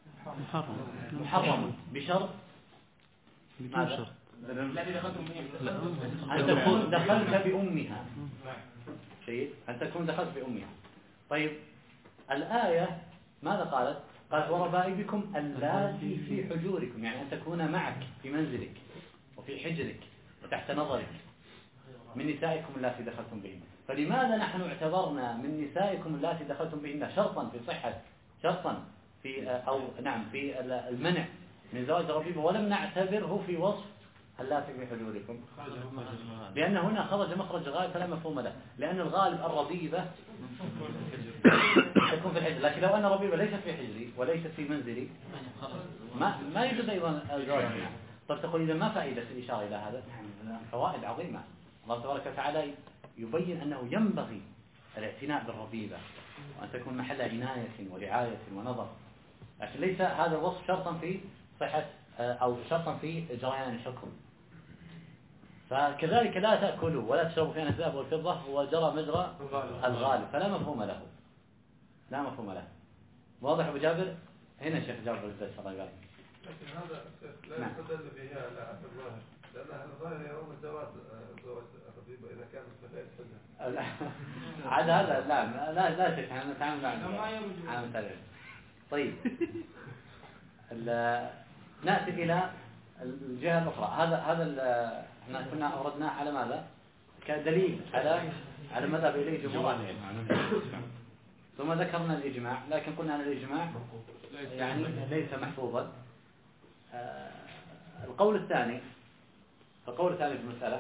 محرم بشرط ماذا؟ الذي دخلتم به أن تكون دخلت بأمها شيء أن تكون دخلت بأمها. طيب الآية ماذا قالت؟ قالت وربائبكم اللاتي في حجوركم يعني أن تكون معك في منزلك وفي حجرك وتحت نظرك من نسائكم اللاتي دخلتم بهن. فلماذا نحن اعتبرنا من نسائكم اللاتي دخلتم بهن شرطا في صحة شرطا في أو نعم في المنع من زواج الربيبة ولم نعتبره في وصف اللاتي في حجوركم؟ لأن هنا خرج مخرج غالب فلا مفهوم له لأن الغالب الربيبة تكون في الحجر لكن لو أن ربيبة ليست في حجري وليست في منزلي ما يجوز أيضا الزواج منها. طب تقول إذا ما فائدة الإشارة إلى هذا؟ فوائد عظيمة. الله تبارك وتعالى يبين أنه ينبغي الاعتناء بالربيبة وأن تكون محل عناية ورعاية ونظر لكن ليس هذا الوصف شرطا في صحة أو شرطا في جريان الحكم. فكذلك لا تأكلوا ولا تشربوا فيها الذهب والفضة وجرى مجرى الغالب فلا مفهوم له لا مفهوم له. واضح أبو جابر؟ هنا شيخ جابر الدرس الله يبارك. لكن هذا لا يستدل به على الظاهر لأن أهل الظاهر يرون الجواز الربيبة إذا كانت مسائل حجة. عاد هذا لا شك احنا نتعامل مع مثال. طيب نأتي إلى الجهة الأخرى. هذا احنا كنا أوردناه على ماذا؟ كدليل على مذهب إليه جمهور ثم ذكرنا الإجماع لكن قلنا أن الإجماع يعني ليس محفوظا القول الثاني في المسألة.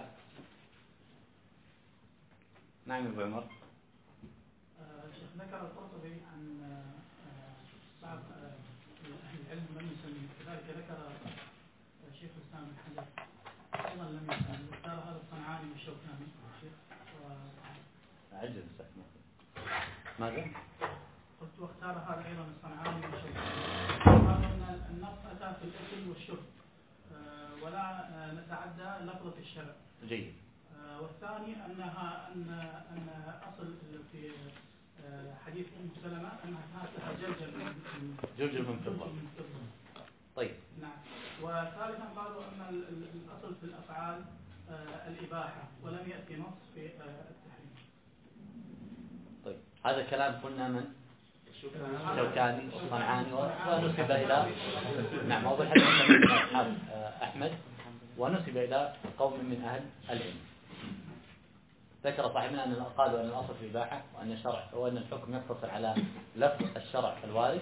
نعم أبو عمر. شيخ ذكر القرطبي عن بعض أهل العلم لم يسلم، كذلك ذكر شيخ الإسلام بن حجر أيضا لم يسلم، واختار هذا الصنعاني والشوكاني الشيخ. عجل ماذا؟ قلت واختار هذا أيضا الصنعاني والشوكاني، قالوا أن النص أتى في الأكل والشرب ولا نتعدى لفظة الشرع. جيد. والثاني أن أصل في حديث أم سلمة أنها كانت لها جلجل من فضة. طيب. نعم. وثالثا قالوا أن الأصل في الأفعال الإباحة ولم يأتي نص في التحريم. طيب هذا كلام قلنا من؟ الشوكاني والصنعاني ونسب إلى نعم أول حديث من أصحاب أحمد ونسب إلى قوم من أهل العلم. ذكر صاحبنا أن قالوا أن الأصل في الإباحة وأن الحكم يقتصر على لفظ الشرع الوارد،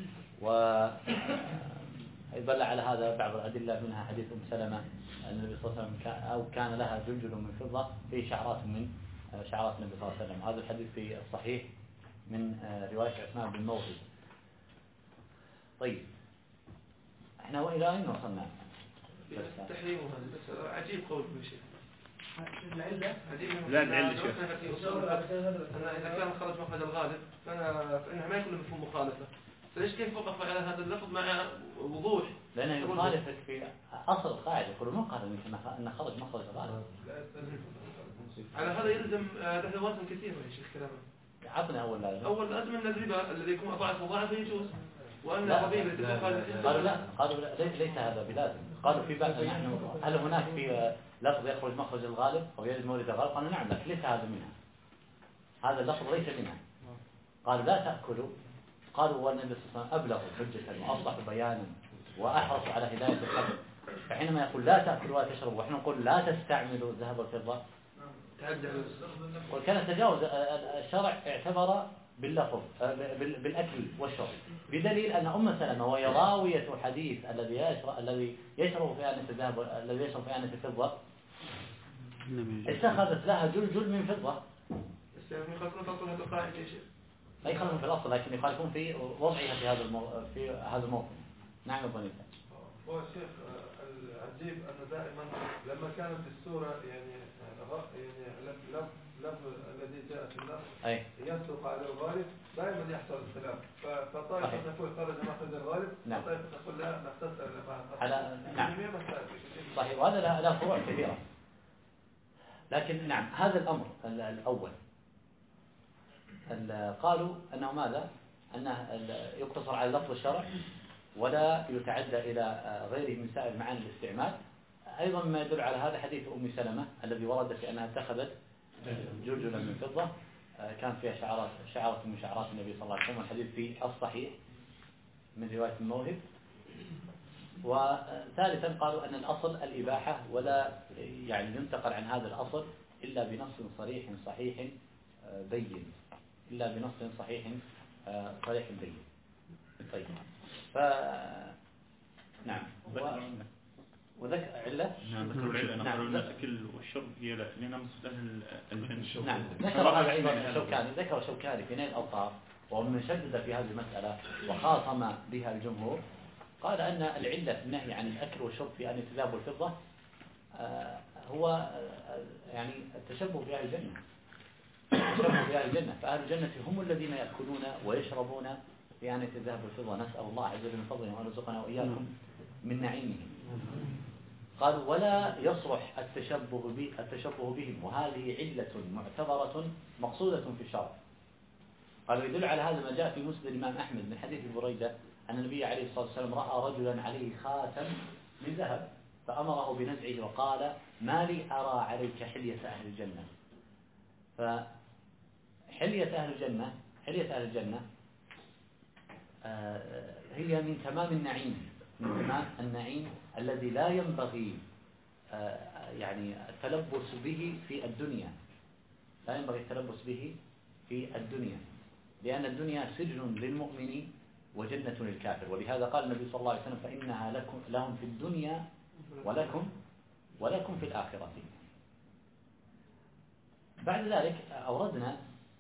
ويدل على هذا بعض الأدلة منها حديث أم سلمة أن النبي صلى الله عليه وسلم أو كان لها جلجل من فضة فيه شعرات من شعرات النبي صلى الله عليه وسلم. هذا الحديث في الصحيح من رواية عثمان بن موهب. طيب احنا وإلى أين وصلنا؟ تحريمه هذا بس عجيب قول ابن شيخ. العلة لا العلة شيخ إذا كان خرج مخرج الغالب فإنه ما يكون مفهوم مخالفة. فليش كيف وقف على هذا اللفظ مع وضوح؟ لأنه يخالفك في أصل القاعدة، يقول ما قال أن خرج مخرج الغالب. على هذا يلزم لوازم كثيرة يا شيخ كلامه. عطنا أول لازم. أول لازم أن الربا الذي يكون أضاعف مضاعف يجوز، وأن الربيبة قالوا لا ليس هذا بلازم. قالوا في بعض نحن هل هناك في لفظ يخرج مخرج الغالب أو يرد مورد الغالب؟ قالوا نعم لكن ليس هذا منها، هذا اللفظ ليس منها. قالوا لا تأكلوا، قالوا والنبي صلى الله عليه وسلم أبلغ حجة وأوضح بيانا وأحرص على هداية الحق، فحينما يقول لا تأكلوا ولا تشربوا ونحن نقول لا تستعملوا الذهب والفضة وكان تجاوز الشرع اعتبر باللفظ بالأكل والشرب، بدليل أن أم سلمة وهي راوية حديث الذي يشرب في آنة الذهب الذي يشرب في آنة الفضة اتخذت لها جلجل من فضة. يخالفون في أصل هذا القاعدة يا شيخ. لا يخالفون في الأصل لكن يخالفون في وضعها في هذا الموطن. نعم ابن نيسان. هو الشيخ العجيب أن دائما لما كانت السورة يعني اللفظ الذي جاء في النص ينطق على الغالب دائما يحصل الخلاف، فطائفة تقول خرج مخرج الغالب وطائفة تقول لا نختصر على نعم صحيح، وهذا له فروع كثيرة. لكن نعم هذا الأمر الأول قالوا أنه ماذا؟ أنه يقتصر على لفظ الشرع ولا يتعدى إلى غيره من سائر معاني الاستعمال. أيضا ما يدل على هذا حديث أم سلمة الذي ورد في أنها اتخذت جلجلا من فضة كان فيها شعرات من شعرات النبي صلى الله عليه وسلم، الحديث في الصحيح من رواية الموهب. وثالثا قالوا أن الأصل الإباحة ولا يعني ينتقل عن هذا الأصل إلا بنص صريح صحيح بين، إلا بنص صحيح صريح بين. طيب نعم وذكر علة. نعم ذكر العلة. قالوا الأكل والشرب هي لأنها مصدر الشرب. نعم ذكر هذا أيضا الشوكاني، ذكر الشوكاني في نيل الأوطار ومن شدد في هذه المسألة وخاصم بها الجمهور. قال أن العلة في النهي عن الأكل والشرب في آنية الذهب والفضة هو يعني التشبه بأهل الجنة، التشبه بأهل الجنة، فأهل الجنة هم الذين يأكلون ويشربون في آنية الذهب والفضة. نسأل الله عز وجل من فضله وأن يرزقنا وإياكم من نعيمه. قالوا ولا يصلح التشبه بهم، وهذه علة معتبرة مقصودة في الشرع. قالوا يدل على هذا ما جاء في مسند الإمام أحمد من حديث بريدة أن النبي عليه الصلاة والسلام رأى رجلا عليه خاتم من ذهب فأمره بنزعه وقال ما لي أرى عليك حلية أهل الجنة. فحلية أهل الجنة هي من تمام النعيم، من تمام النعيم الذي لا ينبغي يعني التلبس به في الدنيا، لا ينبغي التلبس به في الدنيا، لأن الدنيا سجن للمؤمن وجنة للكافر. ولهذا قال النبي صلى الله عليه وسلم فإنها لهم في الدنيا ولكم في الآخرة. بعد ذلك أوردنا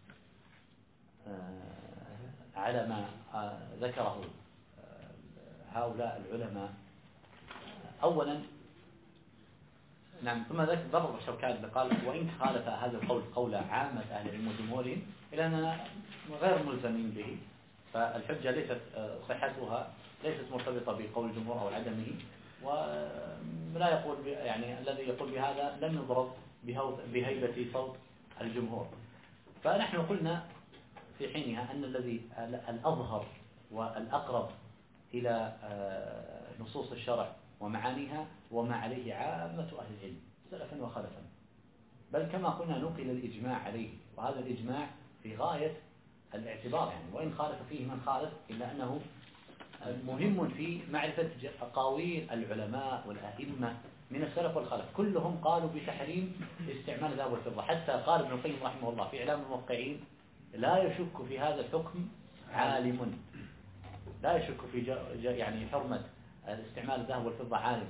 على ما ذكره هؤلاء العلماء أولا. نعم. ثم ذكر ضرب الشوكاني قال وإن خالف هذا القول قول عامة أهل العلم وجمهورهم إلا أننا غير ملزمين به، فالحجة ليست صحتها ليست مرتبطة بقول الجمهور أو عدمه، ولا يقول يعني الذي يقول بهذا لم يضرب بهيبة صوت الجمهور. فنحن قلنا في حينها أن الذي الأظهر والأقرب إلى نصوص الشرع ومعانيها وما عليه عامة أهل العلم سلفا وخلفا، بل كما قلنا نقل الإجماع عليه، وهذا الإجماع في غاية الاعتبار يعني، وإن خالف فيه من خالف إلا أنه مهم في معرفة أقاويل العلماء والأئمة من السلف والخلف، كلهم قالوا بتحريم استعمال الذهب والفضة. حتى قال ابن القيم رحمه الله في إعلام الموقعين لا يشك في هذا الحكم عالم، لا يشك في يعني حرمة استعمال الذهب والفضة عالم.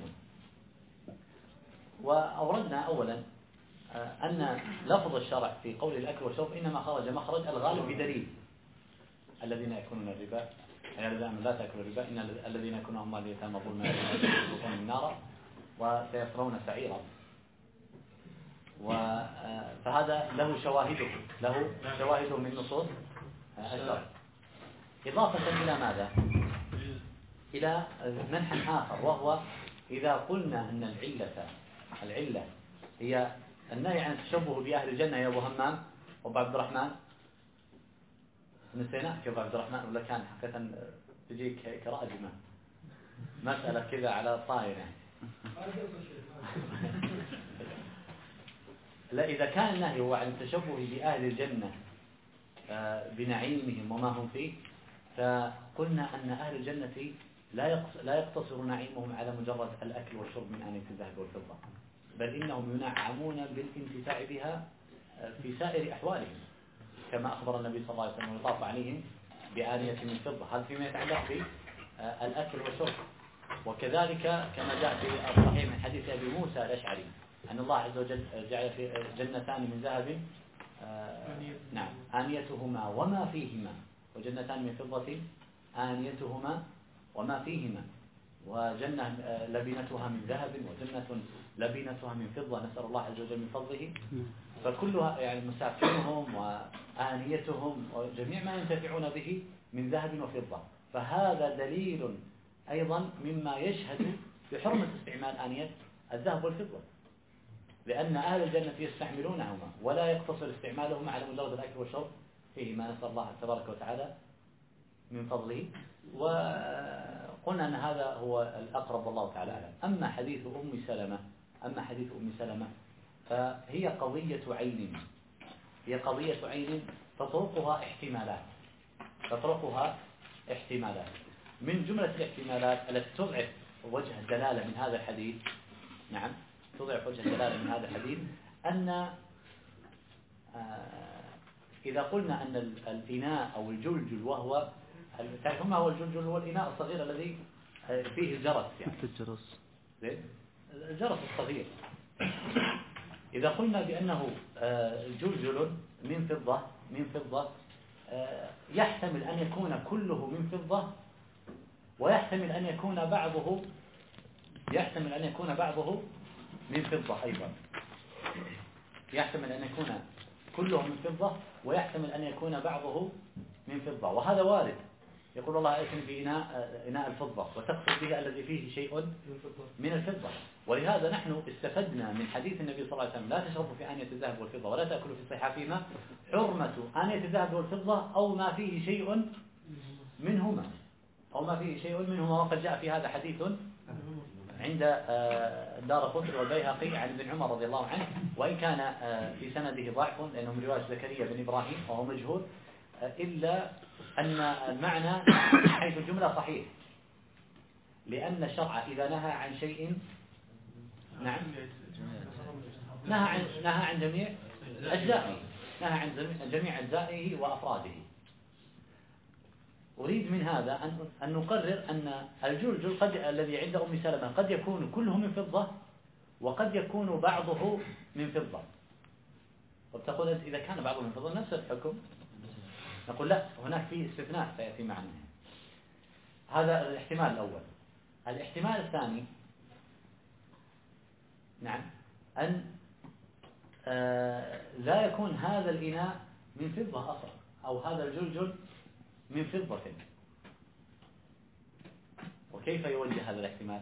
وأوردنا أولا أن لفظ الشرع في قول الأكل والشرب إنما خرج مخرج الغالب بدليل الذين يأكلون الربا يعني لا تأكلوا الربا إن الذين يأكلون أموال اليتامى ظلما يذوقون النار وسيصلون سعيرا. فهذا له شواهده من نصوص الشرع، إضافة إلى ماذا؟ إلى منحى آخر، وهو إذا قلنا أن العلة هي النهي عن التشبه بأهل الجنة يا أبو همام وأبو عبد الرحمن، نسينا كيف عبد الرحمن ولا كان حقيقة تجيك كراجمة مسألة كذا على طائرة. لا، إذا كان النهي هو عن التشبه بأهل الجنة بنعيمهم وما هم فيه، فقلنا أن أهل الجنة لا يقتصر نعيمهم على مجرد الأكل والشرب من آنية الذهب والفضة، بل إنهم ينعمون بالانتفاع بها في سائر أحوالهم، كما أخبر النبي صلى الله عليه وسلم ويطاف عليهم بآنية من فضة، هذا فيما يتعلق بالأكل والشرب. وكذلك كما جاء في الصحيح من حديث أبي موسى الأشعري أن الله عز وجل جعل في جنتان من ذهب نعم آنيتهما وما فيهما، وجنتان من فضة آنيتهما وما فيهما، وجنة لبنتها من ذهب وجنة لبنتها من فضة، نسأل الله عز وجل من فضله. فكلها يعني مساكنهم وآنيتهم وجميع ما ينتفعون به من ذهب وفضة، فهذا دليل أيضا مما يشهد بحرمة استعمال آنية الذهب والفضة، لأن أهل الجنة يستعملونهما ولا يقتصر استعمالهما على مجرد الأكل والشرب فيه ما نسأل الله تبارك وتعالى من فضله. وقلنا أن هذا هو الأقرب والله تعالى أعلم. أما حديث أم سلمة فهي قضية عين تطرقها احتمالات من جملة الاحتمالات التي تضعف وجه الدلالة من هذا الحديث. نعم، تضعف وجه الدلالة من هذا الحديث أن إذا قلنا أن الإناء أو الجلجل، وهو تعرفون ما هو الجلجل؟ هو الإناء الصغير الذي فيه الجرس، يعني الجرس الصغير. إذا قلنا بأنه جلجل من فضة يحتمل أن يكون كله من فضة، ويحتمل أن يكون بعضه من فضة أيضا، يحتمل أن يكون كله من فضة ويحتمل أن يكون بعضه من فضة، وهذا وارد. يقول الله ائتني بإناء الفضة، وتقصد به الذي فيه شيء من الفضة. ولهذا نحن استفدنا من حديث النبي صلى الله عليه وسلم لا تشربوا في آنية الذهب والفضة ولا تأكلوا في صحافهما حرمة آنية الذهب والفضة أو ما فيه شيء منهما، وقد جاء في هذا حديث عند الدارقطني والبيهقي عن ابن عمر رضي الله عنه، وإن كان في سنده ضعف لأنه من رواية زكريا بن إبراهيم وهو مجهول، إلا أن المعنى حيث الجملة صحيح، لأن الشرع إذا نهى عن شيء نعم نهى عن جميع أجزائه، نهى عن جميع أجزائه وأفراده. أريد من هذا أن نقرر أن الجلجل الذي عند أم سلمة قد يكون كله من فضة وقد يكون بعضه من فضة. وتقول أنت إذا كان بعضه من فضة نفس الحكم؟ نقول لا، هناك في استثناء سيأتي معنا. هذا الاحتمال الأول. الاحتمال الثاني نعم أن لا يكون هذا الإناء من فضة أصلا، أو هذا الجلجل من فضة. وكيف يوجه هذا الاحتمال؟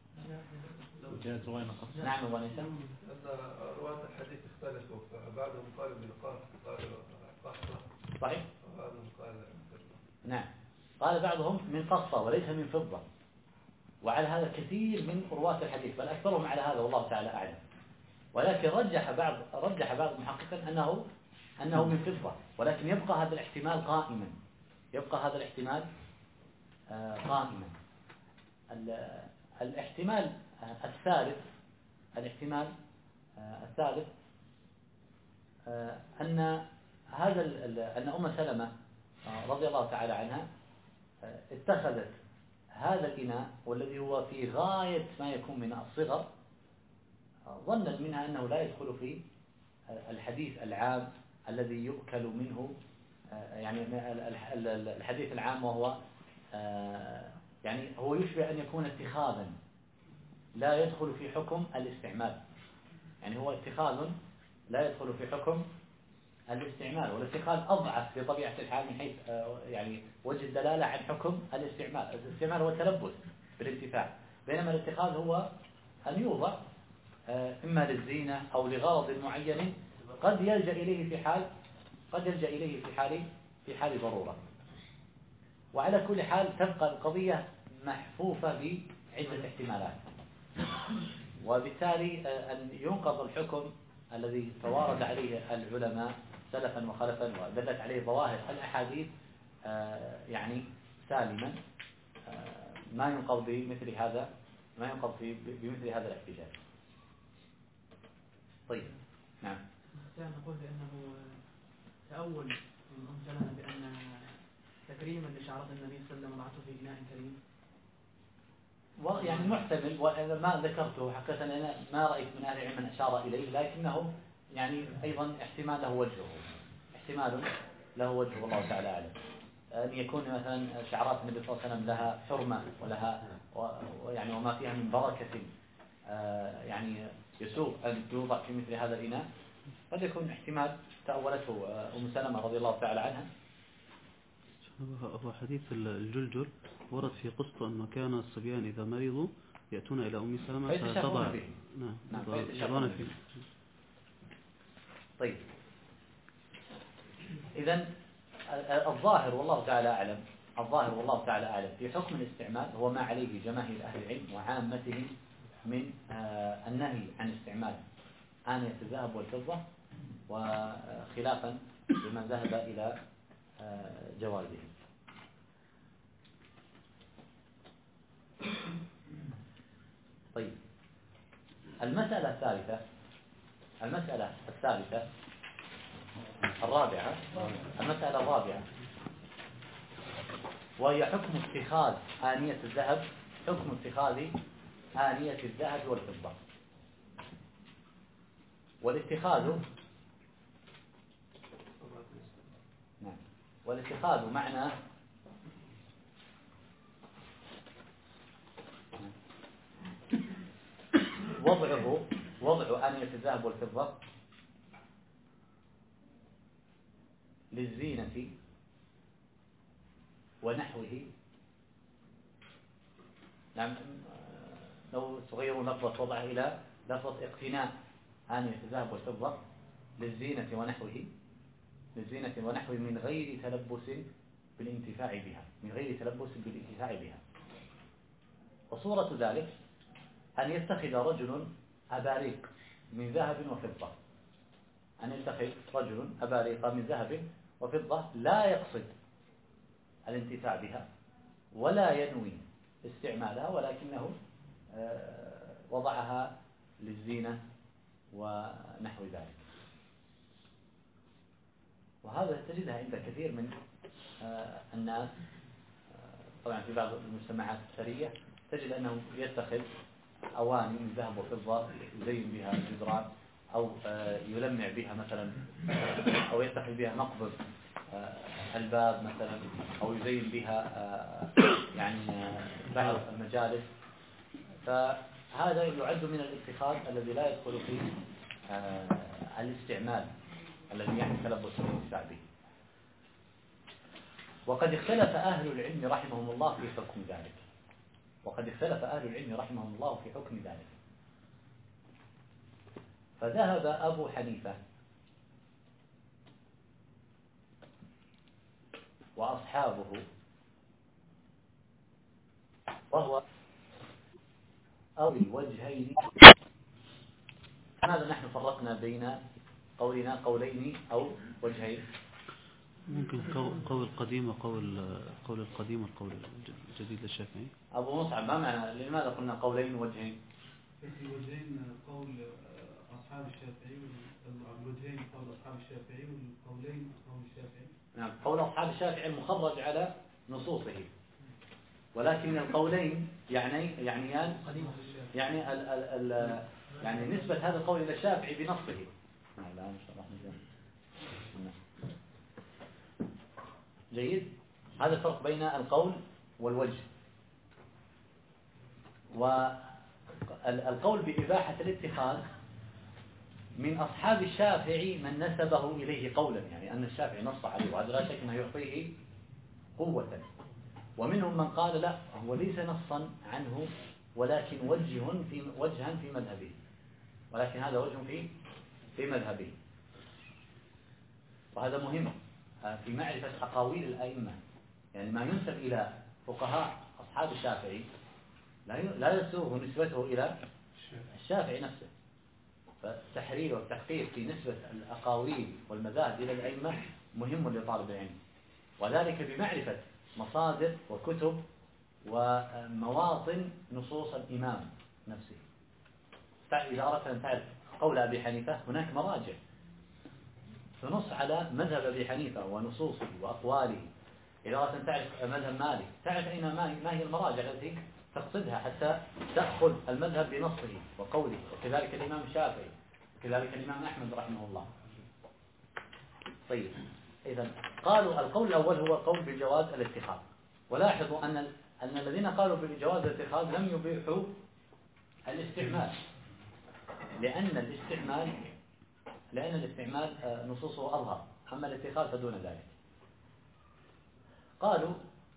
نعم ونسى أن رواة الحديث اختلفوا، فبعضهم قال بالقاف قال قصة، صحيح؟ وبعضهم قال نعم، قال بعضهم من قصة وليس من فضة، وعلى هذا كثير من رواة الحديث، بل أكثرهم على هذا والله تعالى أعلم. ولكن رجح بعض المحققين أنه من فضة، ولكن يبقى هذا الاحتمال قائما، يبقى هذا الاحتمال قائما. الاحتمال الثالث أن أن أم سلمة رضي الله تعالى عنها اتخذت هذا الإناء والذي هو في غاية ما يكون من الصغر، ظنا منها أنه لا يدخل في الحديث العام الذي يؤكل منه، يعني الحديث العام، وهو يعني هو يشبه أن يكون اتخاذا لا يدخل في حكم الاستعمال، يعني هو اتخاذ لا يدخل في حكم الاستعمال، والاتخاذ أضعف بطبيعة الحال من حيث يعني وجه الدلالة عن حكم الاستعمال. الاستعمال هو التلبس بالانتفاع، بينما الاتخاذ هو أن يوضع إما للزينة أو لغرض معين قد يلجأ إليه في حال ضرورة. وعلى كل حال تبقى القضية محفوفة بعدة احتمالات، وبالتالي أن ينقض الحكم الذي توارد عليه العلماء سلفا وخلفا ودلت عليه ظواهر الأحاديث يعني سالما، ما ينقض بمثل هذا الاحتجاج. طيب نعم. نقول بأنه تأول من أم سلمة بأن تكريما لشعرات النبي صلى الله عليه وسلم وضعته في إناء كريم، يعني محتمل، وما ذكرته حقيقة أنا ما رأيت من أهل العلم من أشار إليه، لكنه يعني أيضا احتمال له وجهه والله تعالى أعلم. أن يكون مثلا شعرات النبي صلى الله عليه وسلم لها حرمة ولها يعني وما فيها من بركة يعني يسوغ أن توضع في مثل هذا الإناء، قد يكون احتمال تأولته أم سلمة رضي الله تعالى عنها. هو حديث الجلجل ورد في قصة أنه كان الصبيان إذا مرضوا يأتون إلى أم سلمة فتضع يضعون فيه. طيب إذن الظاهر والله تعالى أعلم في حكم الاستعمال هو ما عليه جماهير أهل العلم وعامتهم من النهي عن استعمال آنية الذهب والفضة، وخلافا لمن ذهب إلى جوازه. طيب المسألة الثالثة الرابعة وهي حكم اتخاذ آنية الذهب، حكم اتخاذ آنية الذهب والفضة. والاتخاذ معنى وضع آنية الذهب والفضة للزينة ونحوه. نعم، لو تغيروا لفظة وضعها إلى لفظة اقتناء آنية الذهب والفضة للزينة ونحوه من غير تلبس بالانتفاع بها. وصورة ذلك أن يتخذ رجل أباريق من ذهب وفضة لا يقصد الانتفاع بها ولا ينوي استعمالها، ولكنه وضعها للزينة ونحو ذلك. وهذا تجدها عند كثير من الناس طبعا في بعض المجتمعات الثرية تجد أنه يتخذ أواني من ذهب وفضة يزين بها الجدران، أو يلمع بها مثلا، أو يتخذ بها مقبض الباب مثلا، أو يزين بها يعني بعض المجالس. فهذا يعد من الاتخاذ الذي لا يدخل فيه الاستعمال الذي يعني تلبس الانتفاع به. وقد اختلف أهل العلم رحمهم الله في حكم ذلك، وقد اختلف أهل العلم رحمهم الله في حكم ذلك. فذهب أبو حنيفة وأصحابه، وهو أولي وجهين. ماذا نحن فرقنا بين قولنا قولين أو وجهين؟ ممكن قول القديم وقول القديم والقول الجديد للشافعي. أبو مصعب، ما معنى لماذا قلنا قولين ووجهين؟ في وجهين قول أصحاب الشافعي، الوجهين قول أصحاب الشافعي، والقولين قول الشافعي. نعم، قول أصحاب الشافعي المخرج على نصوصه، ولكن القولين يعني نسبة هذا القول إلى الشافعي بنصه. لا إن شاء الله جيد. هذا الفرق بين القول والوجه. والقول بإباحة الاتخاذ من أصحاب الشافعي من نسبه إليه قولا، يعني أن الشافعي نص عليه، وهذا لا شك أنه يعطيه قوة. ومنهم من قال لا، هو ليس نصا عنه ولكن وجها في مذهبه، ولكن هذا وجه في مذهبه. وهذا مهم في معرفة أقاويل الأئمة، يعني ما ينسب إلى فقهاء أصحاب الشافعي لا يسوغ نسبته إلى الشافعي نفسه. فالتحرير والتحقيق في نسبة الأقاويل والمذاهب إلى الأئمة مهم لطالب العلم، وذلك بمعرفة مصادر وكتب ومواطن نصوص الإمام نفسه. إذا أردت أن تعرف قول أبي حنيفة هناك مراجع تنص على مذهب أبي حنيفة ونصوصه وأقواله. إذا أردت أن تعرف مذهب مالك تعرف أين ما هي المراجع التي تقصدها حتى تأخذ المذهب بنصه وقوله. وكذلك الإمام الشافعي، وكذلك الإمام أحمد رحمه الله. طيب، إذا قالوا القول الأول هو قول بجواز الاتخاذ. ولاحظوا أن الذين قالوا بجواز الاتخاذ لم يبيحوا الاستعمال، لأن الاستعمال نصوصه أظهر، أما الاتخاذ فدون ذلك. قالوا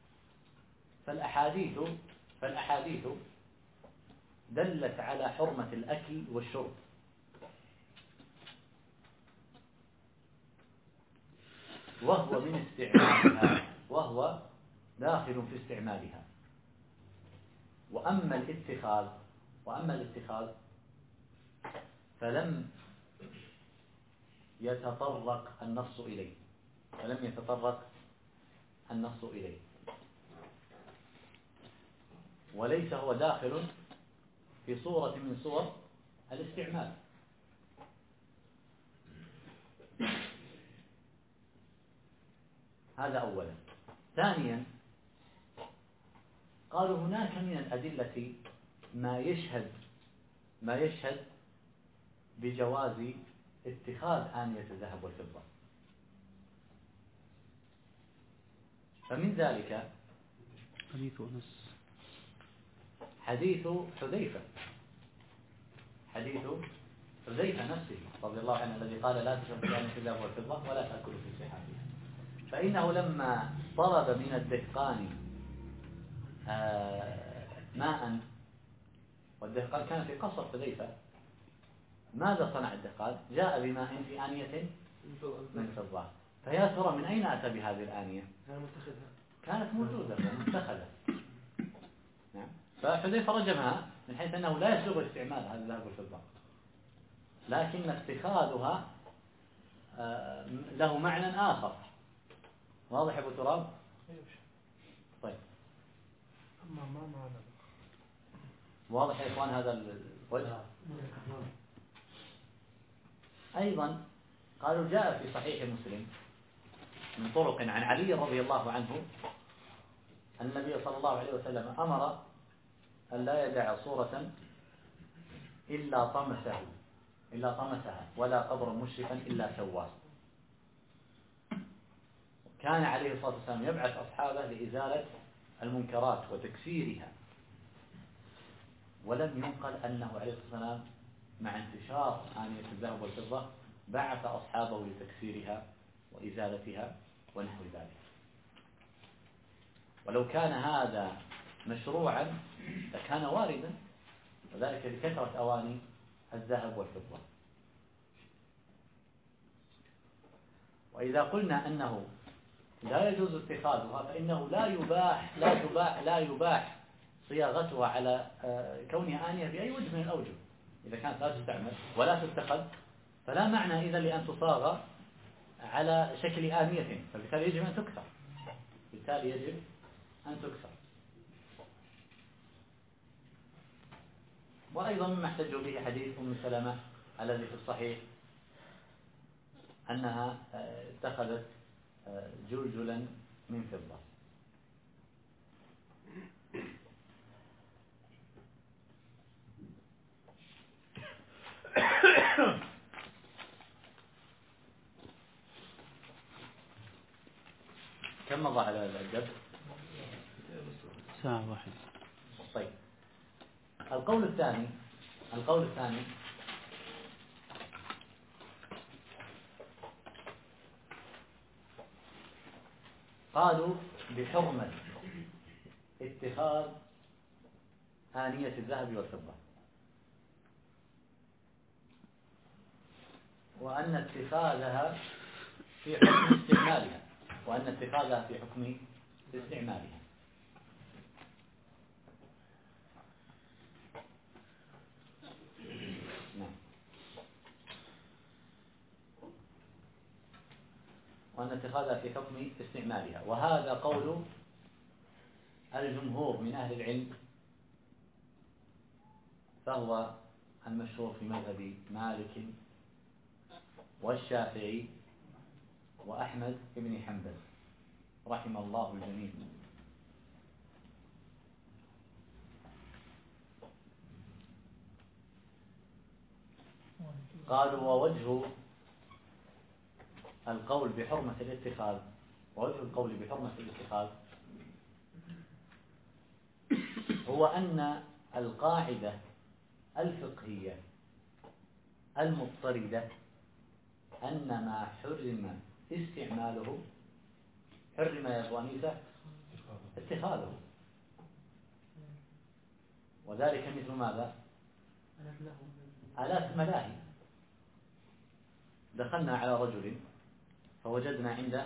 فالأحاديث دلت على حرمة الأكل والشرب، وهو من استعمالها، وهو داخل في استعمالها. وأما الاتخاذ فلم يتطرق النص إليه، وليس هو داخل في صورة من صور الاستعمال. هذا أولا. ثانيا قالوا هناك من الأدلة ما يشهد بجواز اتخاذ آنية الذهب والفضة. فمن ذلك حديث حذيفة نفسه رضي الله عنه الذي قال لا تشربوا آنية الذهب والفضة ولا تأكلوا في صحافها، فإنه لما طلب من الدهقان ماء، والدهقان كان في قصر حذيفة، ماذا صنع الدهقان؟ جاء بماء في آنية من فضة. فيا ترى من أين أتى بهذه الآنية؟ كانت موجودة ومتخذة. نعم. فحذيفة رجمها من حيث أنه لا يسوغ استعمال هذا الذهب والفضة، لكن اتخاذها له معنى آخر. واضح أبو تراب؟ طيب، واضح يا إخوان هذا الوجه؟ أيضا قالوا جاء في صحيح مسلم من طرق عن علي رضي الله عنه أن النبي صلى الله عليه وسلم أمر أن لا يدع صورة إلا طمسها ولا قبر مشرفا إلا سواه. كان عليه الصلاة والسلام يبعث أصحابه لإزالة المنكرات وتكسيرها، ولم ينقل أنه عليه الصلاة والسلام مع انتشار آنية الذهب والفضة بعث أصحابه لتكسيرها وإزالتها ونحو ذلك. ولو كان هذا مشروعا لكان واردا، وذلك لكثرة أواني الذهب والفضة. وإذا قلنا أنه لا يجوز اتخاذها فإنه لا يباح صياغتها على كونها آنية بأي وجه من الأوجه. إذا كانت لا تستعمل ولا تتخذ فلا معنى إذا لأن تصاغ على شكل آنية، فبالتالي يجب أن تكسر. وأيضا مما احتجوا به حديث أم سلمة الذي في الصحيح أنها اتخذت جلجلا من فضة. كم مضى على الجد؟ ساعة واحدة. طيب، القول الثاني قالوا بحرمة اتخاذ آنية الذهب والفضة، وأن اتخاذها في حكم استعمالها، نعم. وأن اتخاذها في حكم استعمالها، وهذا قول الجمهور من أهل العلم، فهو المشهور في مذهب مالك والشافعي وأحمد بن حنبل رحم الله الجميع. قالوا ووجه القول بحرمة الاتخاذ هو أن القاعدة الفقهية المضطردة أن ما حرم استعماله حرم يا أبو أنيسة اتخاذه، وذلك مثل ماذا؟ آلات ملاهي. دخلنا على رجل فوجدنا عنده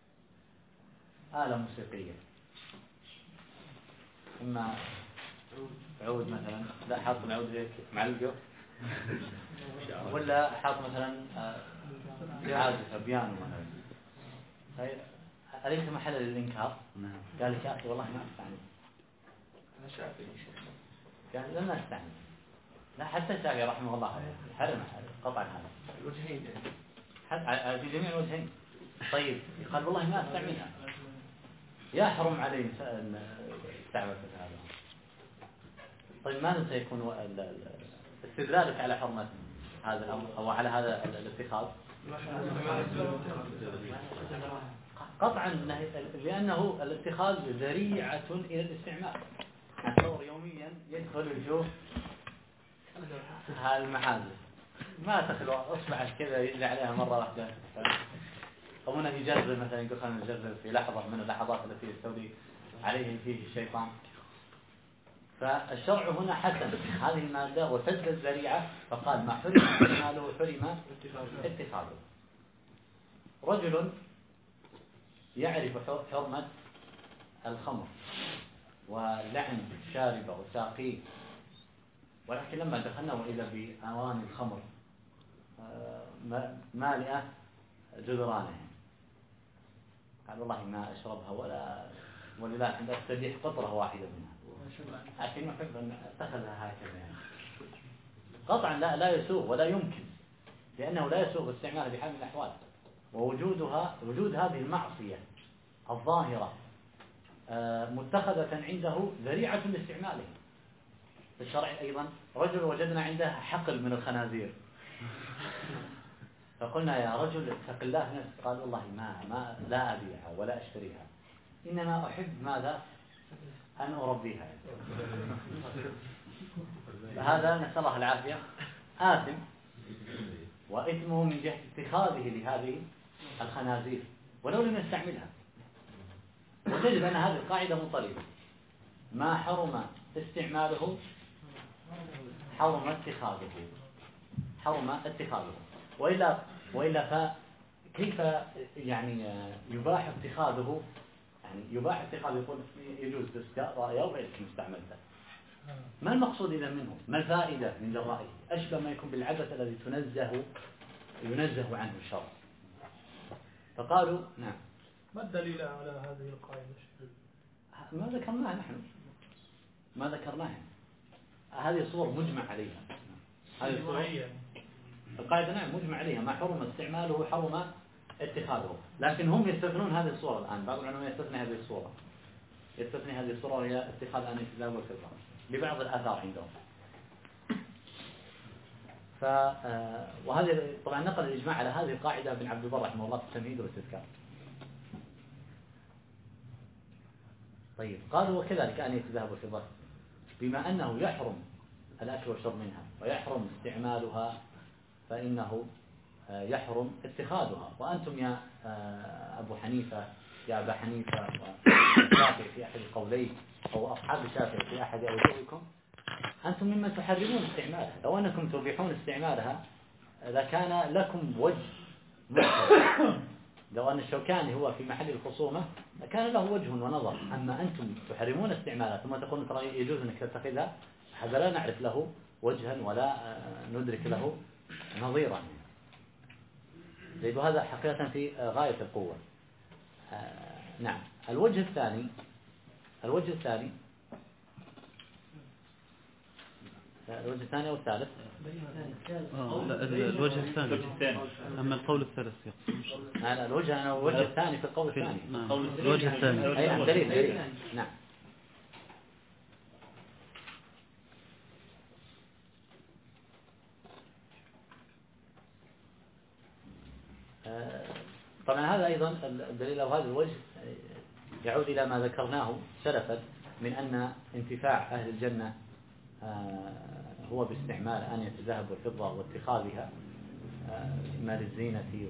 آلة موسيقية، إما عود مثلا، لا حاط العود هيك معلقه، ولا حاط مثلا عازف بيانو مثلا. أليس محل للإنكار؟ قال لك يا أخي والله ما أستعني. أنا شافعي. قال لن أستعني. لا، حتى الشافعي رحمه الله حرم قطعا هذا الوجهين في جميع الوجهين. طيب قال والله ما أستعملها، يحرم عليه استعمال هذا. طيب ماذا سيكون استدلالك على حرمة هذا الأمر أو على هذا الاتخاذ؟ قطعا لأنه الاتخاذ ذريعة إلى الاستعمال. أتصور يوميا يدخل يشوف هالمحازم ما تخلو أصبعت كذا يجري عليها مرة واحدة، أو أنه يجرب مثلا، يقول خلينا نجرب في لحظة من اللحظات التي يستولي عليه فيه الشيطان. فالشرع هنا حسن هذه المادة وسد الذريعة، فقال ما حرم استعماله حرم اتخاذه. رجل يعرف حرمة الخمر ولعن شاربه وساقيه، ولكن لما دخلنا وإذا بأواني الخمر مالئة جدرانها، قال والله ما أشربها ولذلك عند أستبيح قطرة واحدة منها، لكن أحب أن أتخذها هكذا يعني. قطعا لا يسوغ ولا يمكن، لأنه لا يسوغ استعمالها بحال من الأحوال، ووجود هذه المعصية الظاهرة متخذة عنده ذريعة لاستعماله. في الشرع أيضا رجل وجدنا عنده حقل من الخنازير، فقلنا يا رجل اتق الله نفسك. قال والله ما لا أبيعها ولا أشتريها، إنما أحب ماذا؟ أن أربيها. فهذا نسأل الله العافية آثم، وإثمه من جهة اتخاذه لهذه الخنازير ولو لم يستعملها. وتجد أن هذه القاعدة مطلقة: ما حرم استعماله حرم اتخاذه. وإلا فكيف يعني يباح اتخاذه؟ يعني يباح اتخاذه، يقول يجوز تسقى رأيه وغير مستعملته. ما المقصود إذا منه؟ ما الفائدة من جرائه؟ أشبه ما يكون بالعبث الذي ينزه عنه الشرع. فقالوا نعم. ما الدليل على هذه القاعدة؟ ما ذكرناها. هذه صور مجمع عليها. هذه صور القاعدة نعم مجمع عليها: ما حرم استعماله حرم اتخاذه. لكن هم يستثنون هذه الصورة الآن. بعض العلماء يستثني هذه الصورة وهي اتخاذ آنية الذهب والفضة لبعض الآثار عندهم. وهذه طبعا نقل الإجماع على هذه القاعدة ابن عبد البر رحمه الله في التمهيد والاستذكار. طيب قالوا وكذلك آنية الذهب والفضة، بما أنه يحرم الأكل والشرب منها ويحرم استعمالها فإنه يحرم اتخاذها. وأنتم يا أبو حنيفة، يا أبا حنيفة والشافعي في أحد القولين، أو أصحاب الشافعي في أحد أوجهكم، أنتم ممن تحرمون استعمالها. لو أنكم تبيحون استعمالها لكان لكم وجه مختلف. لو أن الشوكاني هو في محل الخصومة لكان له وجه ونظر. أما أنتم تحرمون استعمالها ثم تقولون ترى يجوز أنك تتخذها، هذا لا نعرف له وجها ولا ندرك له نظيرا. وهذا حقيقة في غاية القوة. نعم. الوجه الثاني أو الثالث؟ الوجه الثاني. أما القول الثالث الوجه الثاني في القول الثاني. الوجه الثاني أي دليل. نعم. طبعا هذا أيضا الدليل أو هذا الوجه يعود إلى ما ذكرناه سلفا من أن انتفاع أهل الجنة هو باستعمال آنية الذهب والفضة واتخاذها إما للزينة و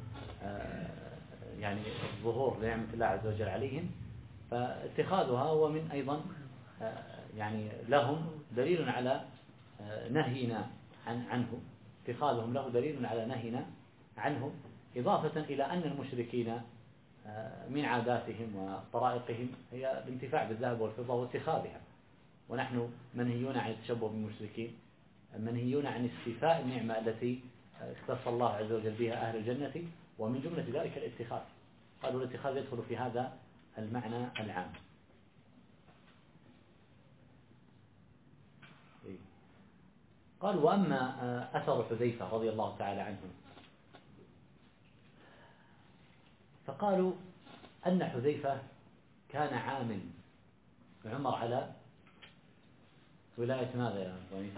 يعني الظهور لنعمة الله عز وجل عليهم. فاتخاذها هو من أيضا يعني لهم دليل على نهينا عنه. اتخاذهم له دليل على نهينا عنه، إضافة إلى أن المشركين من عاداتهم وطرائقهم هي الانتفاع بالذهب والفضة واتخاذها، ونحن منهيون عن التشبه بالمشركين، منهيون عن استيفاء النعمة التي اختص الله عز وجل بها أهل الجنة، ومن جملة ذلك الاتخاذ. قالوا الاتخاذ يدخل في هذا المعنى العام. قالوا وأما أثر حذيفة رضي الله تعالى عنه، فقالوا أن حذيفة كان عامل عمر على ولاية ماذا يا حذيفة؟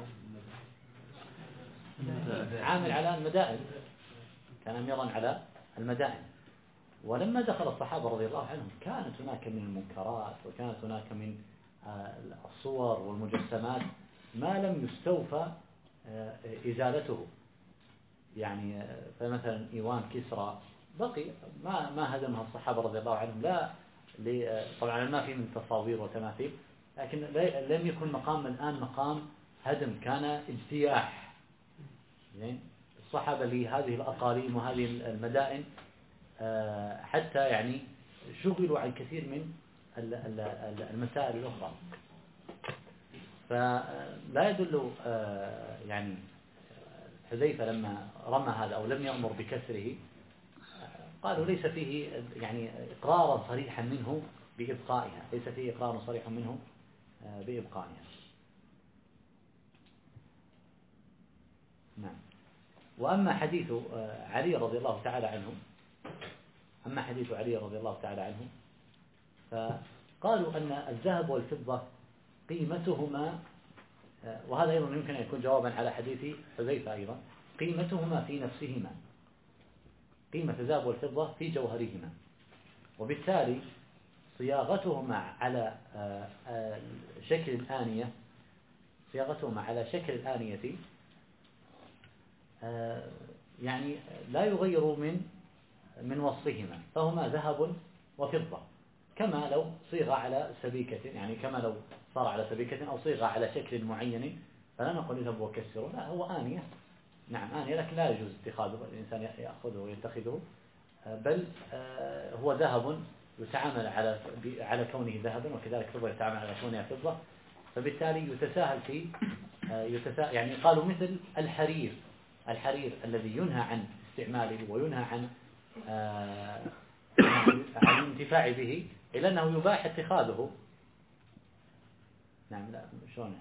عامل على المدائن، كان أميرا على المدائن. ولما دخل الصحابة رضي الله عنهم كانت هناك من المنكرات وكانت هناك من الصور والمجسمات ما لم يستوفى إزالته. يعني فمثلا إيوان كسرى بقي ما هدمها الصحابة رضي الله عنهم، لا طبعا ما في من تصاوير وتماثيل، لكن لم يكن مقام الآن مقام هدم، كان اجتياح. يعني الصحابة لهذه الأقاليم وهذه المدائن حتى يعني شغلوا عن كثير من المسائل الأخرى. فلا يدل يعني حذيفة لما رمى هذا أو لم يأمر بكسره قالوا ليس فيه يعني إقرارا صريحا منه بإبقائها، ليس فيه إقرار صريح منه بإبقائها. نعم. وأما حديث علي رضي الله تعالى عنه، قالوا أن الذهب والفضة قيمتهما، وهذا أيضا يمكن أن يكون جوابا على حديث حذيفة أيضا، قيمتهما في نفسهما، قيمة الذهب والفضة في جوهرهما، وبالتالي صياغتهما على شكل الآنية، صياغتهما على شكل الآنية يعني لا يغير من وصفهما، فهما ذهب وفضة، كما لو صيغ على سبيكة، يعني كما لو صار على سبيكة أو صيغ على شكل معين، فلا نقول اذهب وكسره، لا، هو آنية، نعم آنية، لكن لا يجوز اتخاذه، الإنسان يأخذه ويتخذه، بل هو ذهب يتعامل على كونه ذهبا، وكذلك فضة يتعامل على كونها فضة، فبالتالي يتساهل في يعني قالوا مثل الحرير الذي ينهى عن استعماله وينهى عن الانتفاع به، إلا أنه يباح اتخاذه. نعم، لا شلون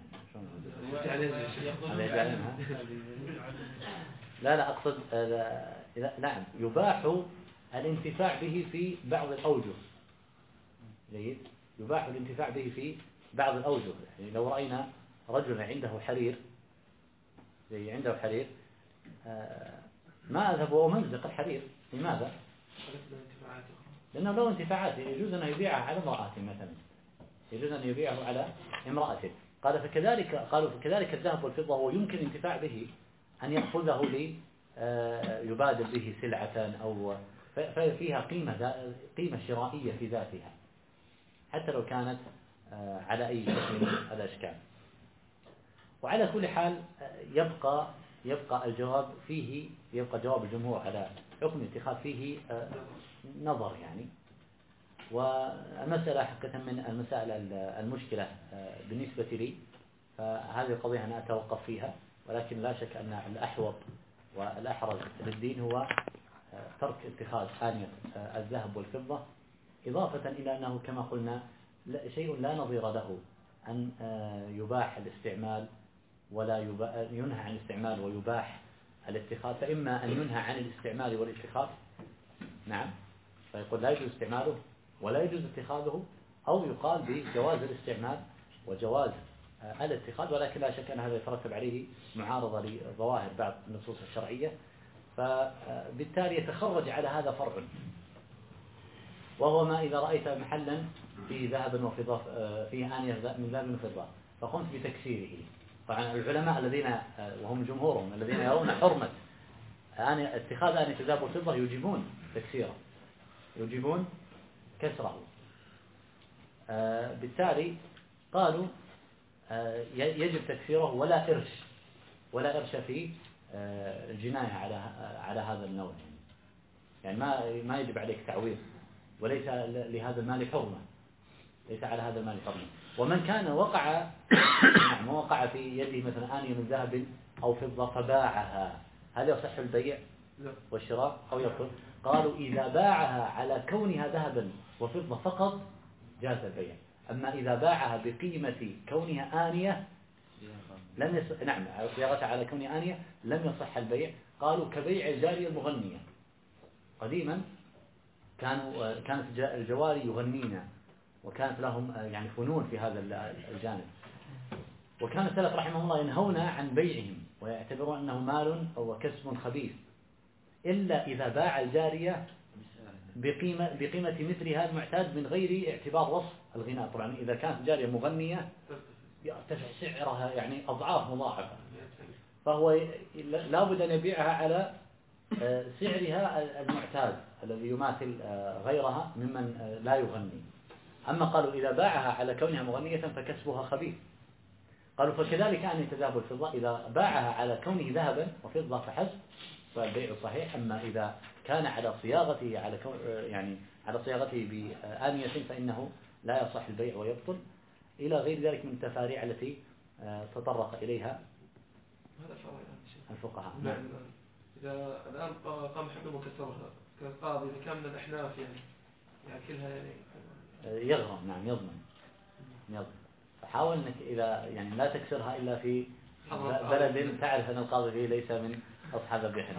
لا أقصد نعم يباح الانتفاع به في بعض الأوجه، جيد، يباح الانتفاع به في بعض الأوجه، يعني لو رأينا رجلا عنده حرير، عنده حرير، ما أذهب وأمزق الحرير، لماذا؟ لأنه له انتفاعات، يجوز أن يبيعها على امرأته مثلا، يجوز أن يبيعه على امرأته. قالوا فكذلك الذهب والفضة هو يمكن الانتفاع به، أن يأخذه يبادل به سلعة، أو فيها قيمة شرائية في ذاتها، حتى لو كانت على أي شكل من الأشكال. وعلى كل حال يبقى الجواب فيه، يبقى جواب الجمهور على حكم الاتخاذ فيه نظر يعني. والمسألة حقيقة من المسائل المشكلة بالنسبة لي، فهذه القضية أنا أتوقف فيها، ولكن لا شك أن الأحوط والأحرز للدين هو ترك اتخاذ آنية الذهب والفضة، إضافة إلى أنه كما قلنا شيء لا نظير له، أن يباح الاستعمال ولا ينهى عن الاستعمال ويباح الاتخاذ، فإما أن ينهى عن الاستعمال والاتخاذ، نعم، فيقول لا يجوز استعماله ولا يجوز اتخاذه، أو يقال بجواز الاستعمال وجواز الاتخاذ، ولكن لا شك أن هذا يترتب عليه معارضة لظواهر بعض النصوص الشرعية، فبالتالي يتخرج على هذا فرع، وهو ما إذا رأيت محلا فيه ذهب وفضة، فيه آنية من ذهب وفضة، فقمت بتكسيره. طبعا العلماء الذين وهم جمهورهم الذين يرون حرمة اتخاذ آنية الذهب والفضة يجيبون تكسيره، يجيبون كسره. بالتالي قالوا يجب تكسيره ولا إرش في الجناية على هذا النوع، يعني ما يجب عليك تعويض، وليس لهذا المال حرمة، ليس على هذا المال حرمة. ومن كان وقع في يده مثلا آنية من ذهب أو فضة فباعها، هل يصح البيع والشراء أو يبطل؟ قالوا إذا باعها على كونها ذهبا وفضة فقط جاز البيع، أما إذا باعها بقيمة كونها آنية نعم صياغتها على كونها آنية لم يصح البيع. قالوا كبيع الجارية المغنية، قديما كانت الجواري يغنين، وكانت لهم يعني فنون في هذا الجانب، وكان السلف رحمه الله ينهون عن بيعهم ويعتبرون أنه مال أو كسب خبيث، إلا إذا باع الجارية بقيمة مثلها المعتاد من غير اعتبار وصف الغناء. طبعا إذا كانت الجارية مغنية يرتفع سعرها يعني أضعاف مضاعفة، فهو لابد أن يبيعها على سعرها المعتاد الذي يماثل غيرها ممن لا يغني. أما قالوا إذا باعها على كونها مغنية فكسبها خبيث. قالوا فكذلك أن الذهب والفضة إذا باعها على كونه ذهبا وفضة فحسب فالبيع صحيح، أما إذا كان على صياغته على صياغته بآنية فإنه لا يصح البيع ويبطل، إلى غير ذلك من التفاريع التي تطرق إليها الفقهاء. نعم. إذا الآن قام حكم وكسرها كالقاضي إذا كان من الأحناف يعني يأكلها يعني يغرم، نعم يضمن. فحاول أنك إذا يعني لا تكسرها إلا في بلد تعرف أن القاضي فيه ليس من أصحاب البحر.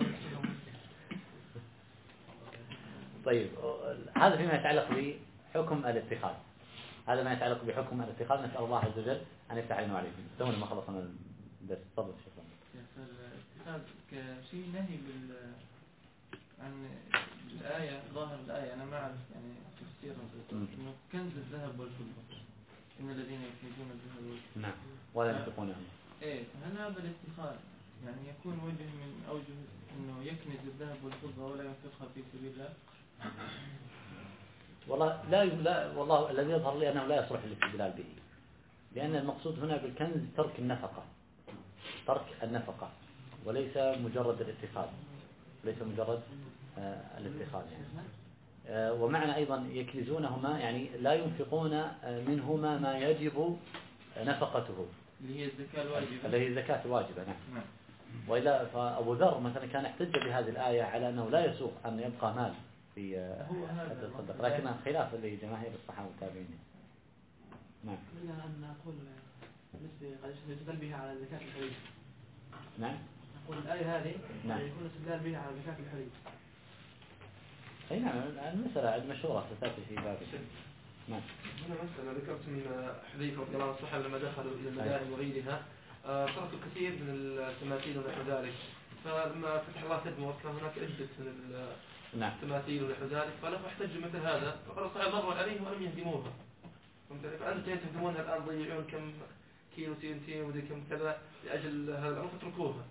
طيب هذا فيما يتعلق بحكم الاتخاذ. هذا ما يتعلق بحكم الاتخاذ. نسأل الله عز وجل أن يفتح علينا وعليكم. تونا ما خلصنا الدرس. تفضل شيخ. الاتخاذ كشيء نهي عن الآية، ظاهر الآية أنا ما أعرف يعني تفسيرها، إنه كنز الذهب والفضة إن الذين يكنزون الذهب والفضة. نعم. ولا ينفقون عنه. إيه، هل هذا الاتخاذ يعني يكون وجه من أوجه إنه يكنز الذهب والفضة ولا ينفقها في سبيل الله؟ والله لا والله الذي يظهر لي أنه لا يصلح الاستدلال به، لأن المقصود هنا بالكنز ترك النفقة، ترك النفقة، وليس مجرد الاتخاذ، ليس مجرد الاتخاذ يعني. ومعنى أيضا يكنزونهما يعني لا ينفقون منهما ما يجب نفقته، اللي هي الزكاة الواجبة، اللي هي الزكاة الواجبة. نعم. وإلا فأبو ذر مثلا كان يحتج بهذه الآية على أنه لا يسوق أن يبقى مال في هذا الصدق، لكنها خلاف لجماهير الصحابة والتابعين. نعم. إلا أن نقول يستدل بها على زكاة الحليب. نعم. نقول الآية هذه نعم. يكون استدلال بها على زكاة الحليب. أي نعم، المسألة مشهورة ستأتي في باب. نعم. هنا مسألة ذكرت من حديث رضي الله عنه الصحابة لما دخلوا إلى المدائن وغيرها تركوا الكثير من التماثيل ونحو ذلك، فلما فتح الله تدمر كان هناك عدة من التماثيل ونحو ذلك، فلما احتجوا مثل هذا فقال الصحابة مروا عليهم ولم يهدموها. فأنتم تهدمونها الآن، تضيعون كم كيلو تين ودي كم كذا لأجل هذا الأمر فتركوها.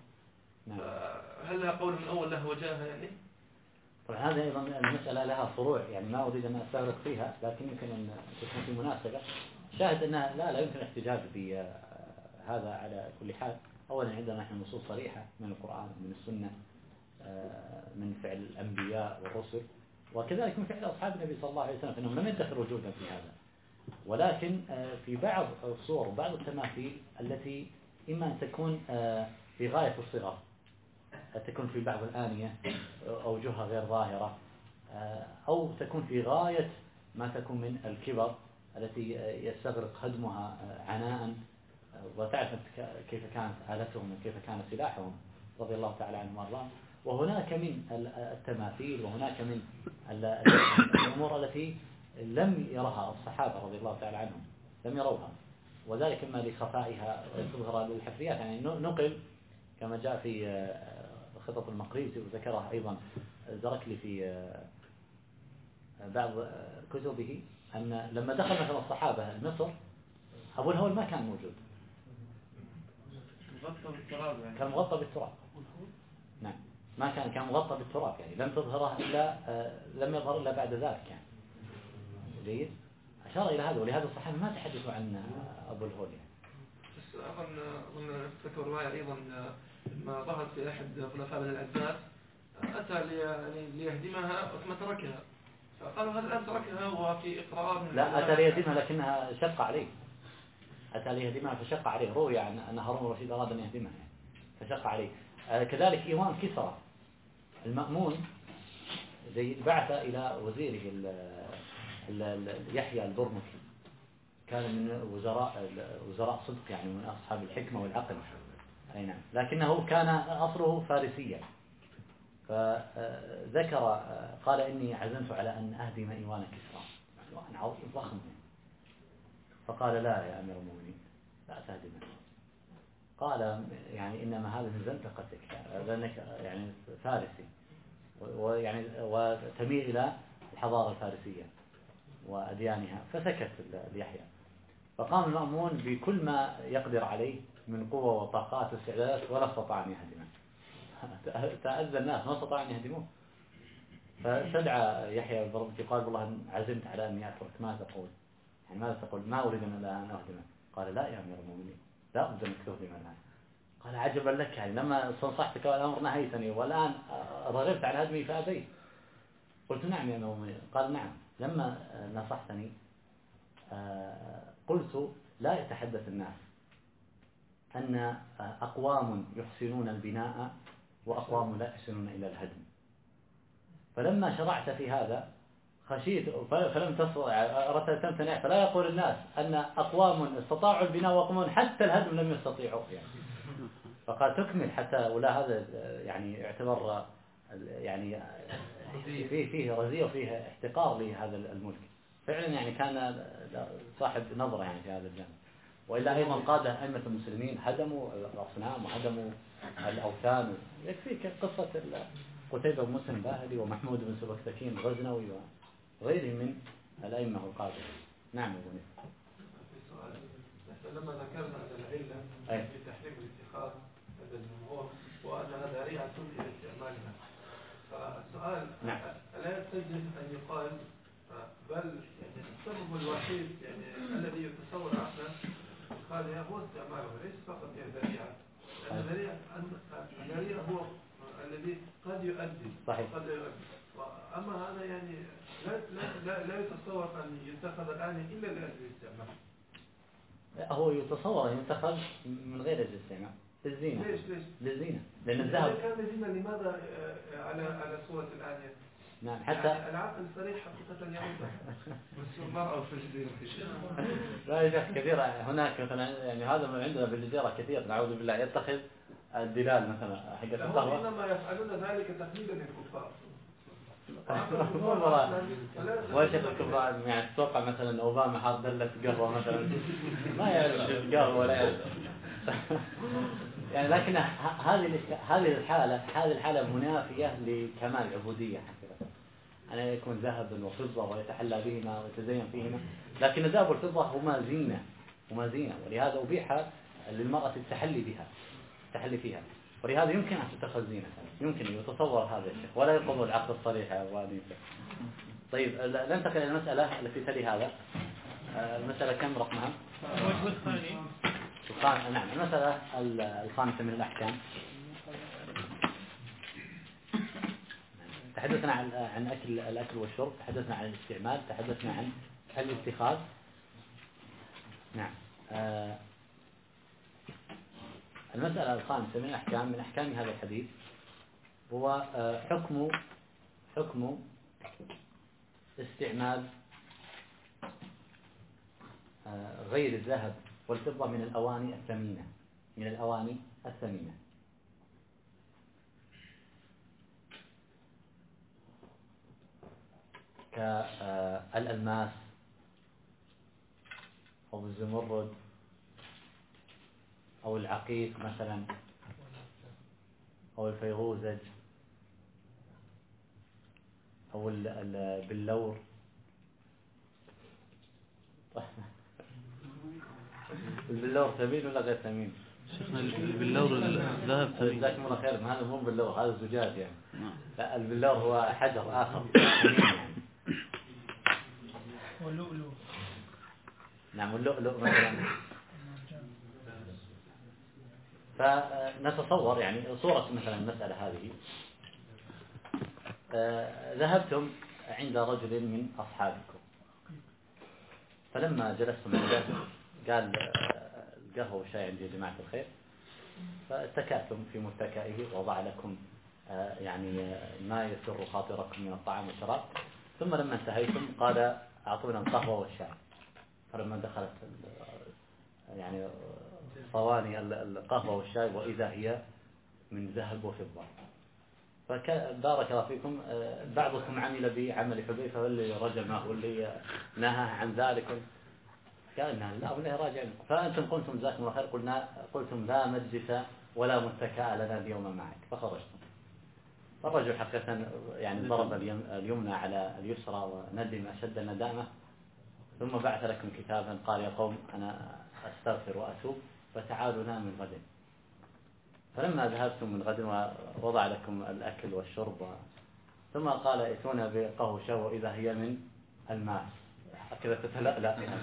هل لها قول من أول له وجاهها يعني؟ طبعا هذا أيضا المسألة لها فروع، يعني ما أريد أن أستغرق فيها، لكن يمكن أن تكون في مناسبة. شاهد أنها لا يمكن الاحتجاج بهذا على كل حال. أولا عندنا نحن نصوص صريحة من القرآن ومن السنة من فعل الأنبياء والرسل، وكذلك من فعل أصحاب النبي صلى الله عليه وسلم، فإنهم لم يدخروا وجودا في هذا. ولكن في بعض الصور وبعض التماثيل التي إما أن تكون في غاية الصغر، تكون في بعض الآنية أوجهها غير ظاهرة، أو تكون في غاية ما تكون من الكبر التي يستغرق هدمها عناء. وتعرف كيف كانت آلتهم وكيف كان سلاحهم رضي الله تعالى عنهم وارضاهم. وهناك من التماثيل وهناك من الأمور التي لم يرها الصحابة رضي الله تعالى عنهم، لم يروها، وذلك إما لخفائها وتظهر للحفريات. يعني نقل كما جاء في خطط المقريزي، وذكرها أيضا الزركلي في بعض كتبه، أن لما دخل مثلا الصحابة مصر أبو الهول ما كان موجود، كان مغطى بالتراب. نعم، ما كان مغطى بالتراب، يعني لم تظهره إلا لم يظهر إلا بعد ذلك يعني. جيد. أشار إلى هذا، ولهذا الصحابة ما تحدثوا عن أبو الهول يعني. بس أظن ذكر رواية أيضا ما ظهرت في أحد خلفاء بني العباس أتى ليهدمها ثم تركها، فقالوا هذا الآن تركها وفي إقرار. لا، أتى ليهدمها لكنها شق عليه، أتى ليهدمها فشق عليه. روي أن هارون الرشيد أراد أن يهدمها فشق عليه. كذلك إيوان كسرى المأمون بعث إلى وزيره يحيى البرمكي، كان من وزراء صدق، يعني من أصحاب الحكمة والعقل. أي نعم، لكنه كان أصله فارسيا، فذكر قال إني عزمت على أن أهدم إيوان كسرى، إيوان عظيم ضخم، فقال لا يا أمير المؤمنين لا تهدمه. قال يعني إنما هذا من زندقتك، لأنك يعني فارسي ويعني وتميل إلى الحضارة الفارسية وأديانها. فسكت يحيى، فقام المأمون بكل ما يقدر عليه من قوة وطاقات واستعدادات، ولا استطاع أن يهدمه. تأذى الناس، ما استطاع أن يهدموه. فاستدعى يحيى البرمكي قال والله عزمت على أني أترك، ما تقول؟ يعني ماذا تقول؟ ما أريد أن أهدمه. قال لا يا أمير المؤمنين، لا بد أنك تهدم الآن. قال عجبا لك، يعني لما استنصحتك والأمر نهيتني، والآن رغبت عن هدمي فأبيت. قلت نعم يا أمير المؤمنين. قال نعم، لما نصحتني قلت لا يتحدث الناس أن أقوام يحسنون البناء وأقوام لا يحسنون إلا الهدم. فلما شرعت في هذا خشيت فلم تستطع، أردت تمتنع، فلا يقول الناس أن أقوام استطاعوا البناء وأقوام حتى الهدم لم يستطيعوا يعني. فقال تكمل حتى، ولا هذا يعني يعتبر يعني فيه رزية وفيه احتقار لهذا الملك. فعلا يعني كان صاحب نظرة يعني في هذا الجانب. وإلا أيضا قادة أئمة المسلمين هدموا الأصنام وهدموا الأوثان. يكفيك قصة قتيبة بن مسلم الباهلي ومحمود بن سبكتكين الغزنوي وغيرهم من الأئمة القادة. نعم أبو نيف. لما ذكرنا أن العلة في تحريم الاتخاذ هذا الجمهور وأن هذا ريعة إلى استعمالها، فالسؤال نعم. ألا يستلزم أن يقال بل يعني السبب الوحيد يعني الذي يتصور عقلا اتخاذها هو استعماله ليس فقط ذريعة، لأن الذريعة هو الذي قد يؤدي صحيح. قد لا يؤدي. أما هذا يعني لا يتصور أن يتخذ الآن إلا لأجل الاستعمال. هو يتصور أن يتخذ من غير أجل الاستعمال للزينة. ليش؟ للزينة، لأن الذهب كان زينة لماذا على صورة الآنية؟ نعم حتى يعني العقل صريح حقيقة يعود بس المرأة في الجزيرة لا يا شيخ كثير هناك مثلا يعني هذا من عندنا بالجزيرة كثير نعوذ بالله يتخذ الدلال مثلا حق القهوة. إنما يفعلون ذلك تقليدا للكفار. وشيخ الكبار يعني تتوقع مثلا أوباما حاط دلة قهوة مثلا ما يعرف القهوة ولا يعرف يعني. لكن هذه الحالة منافية لكمال العبودية حقيقة. أن يكون ذهبا وفضة ويتحلى بهما ويتزين فيهما، لكن الذهب والفضة هما زينة ولهذا أبيح للمرأة التحلي فيها، ولهذا يمكن أن تتخذ زينة، يمكن يتصور هذا الشيء ولا يرفض العقد الصريح وأنيسة. طيب ننتقل إلى المسألة التي تلي هذا. المسألة كم رقمها؟ الوجه الثاني. نعم المسألة الخامسة من الأحكام. تحدثنا عن الأكل والشرب، تحدثنا عن الاستعمال، تحدثنا عن الاتخاذ. نعم. المسألة الخامسة من الأحكام من أحكام هذا الحديث هو حكم استعمال غير الذهب والفضة من الأواني الثمينة. كالألماس أو الزمرد أو العقيق مثلا أو الفيروزج أو البلور. البلور ثمين ولا غير ثمين؟ شيخنا البلور الذهب ثمين. جزاكم الله خير. هذا مو بلور، هذا زجاج يعني. لا البلور هو حجر آخر. واللؤلؤ. نعم واللؤلؤ مثلا. فنتصور يعني صورة مثلا المسألة هذه. ذهبتم عند رجل من أصحابكم، فلما جلستم عنده قال القهوة والشاي عندي يا جماعة الخير، فاتكأتم في متكئه ووضع لكم يعني ما يسر خاطركم من الطعام والشراب، ثم لما انتهيتم قال أعطونا القهوة والشاي. فلما دخلت يعني صواني القهوة والشاي وإذا هي من ذهب وفضة. فبارك الله فيكم بعضكم عمل بعمل حذيفة واللي رجمه واللي نهى عن ذلك، قال لا والله راجع. فأنتم قلتم جزاكم الله خير قلتم لا مجلس ولا متكأ لنا اليوم معك، فخرجتم. فالرجل حقيقة يعني ضرب اليمنى على اليسرى وندم أشد الندامة، ثم بعث لكم كتابا قال يا قوم أنا أستغفر وأتوب فتعالوا نام من غد. فلما ذهبتم من غد ووضع لكم الأكل والشرب ثم قال ائتونا بقهوة شاي وإذا هي من الماس كذا تتلألأ يعني.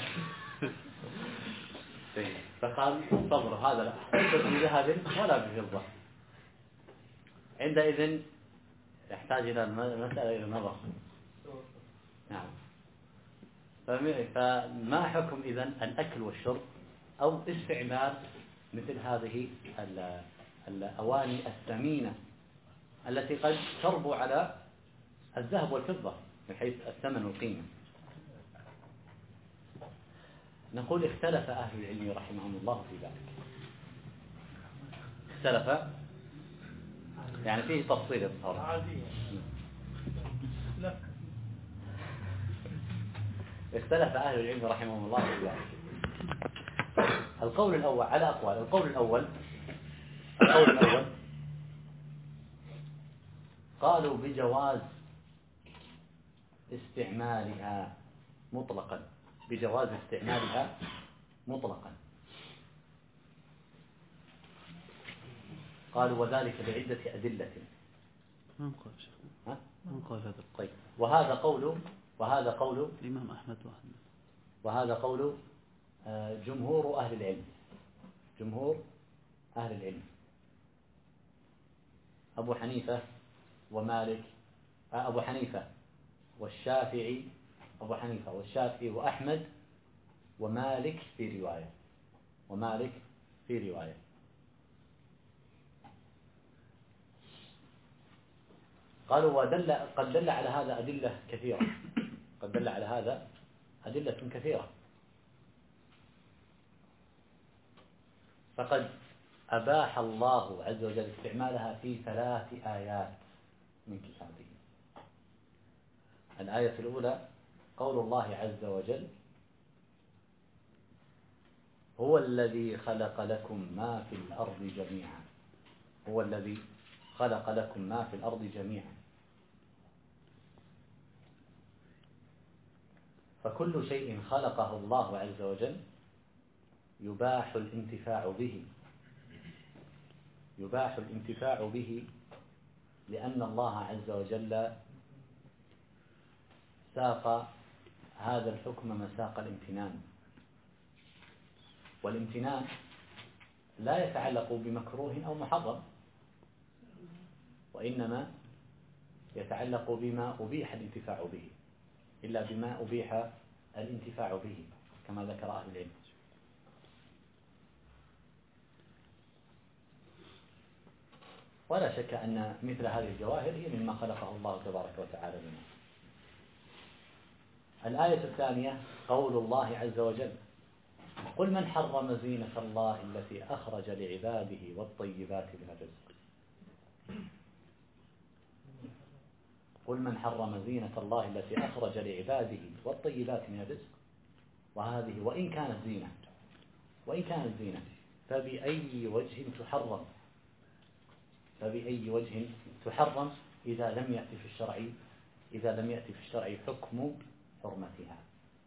فقال صبر هذا لا ليس بذهب ولا بفضة. عندئذ يحتاج إلى المسألة إلى نظر. نعم. فما حكم إذن الأكل والشرب أو استعمال مثل هذه الأواني الثمينة التي قد تربو على الذهب والفضة من حيث الثمن والقيمة؟ نقول اختلف أهل العلم رحمهم الله في ذلك. اختلف يعني فيه تفصيل الصراحة. اختلف أهل العلم رحمهم الله في ذلك. القول الأول على أقوال. القول الأول قالوا بجواز استعمالها مطلقا، بجواز استعمالها مطلقا. قالوا وذلك بعدة أدلة. من قال شيخ؟ من قال هذا؟ طيب، وهذا قول الإمام أحمد وأحمد، وهذا قول جمهور أهل العلم، جمهور أهل العلم، أبو حنيفة ومالك، أبو حنيفة والشافعي وأحمد ومالك في رواية. قالوا قد دل على هذا أدلة كثيرة، فقد أباح الله عز وجل استعمالها في 3 آيات من كتابه. الآية الأولى قول الله عز وجل: هو الذي خلق لكم ما في الأرض جميعا، هو الذي خلق لكم ما في الأرض جميعا. فكل شيء خلقه الله عز وجل يباح الانتفاع به، لأن الله عز وجل ساق هذا الحكم مساق الامتنان، والامتنان لا يتعلق بمكروه أو محرم، وإنما يتعلق بما أبيح الانتفاع به، إلا بما أبيح الانتفاع به كما ذكر أهل العلم. ولا شك أن مثل هذه الجواهر هي مما خلقه الله تبارك وتعالى لنا. الآية الثانية قول الله عز وجل: قل من حرم زينة الله التي أخرج لعباده والطيبات من الرزق. قل من حرم زينة الله التي أخرج لعباده والطيبات من الرزق. وهذه وإن كانت زينة فبأي وجه تحرم إذا لم يأتي في الشرع حكم حرمتها.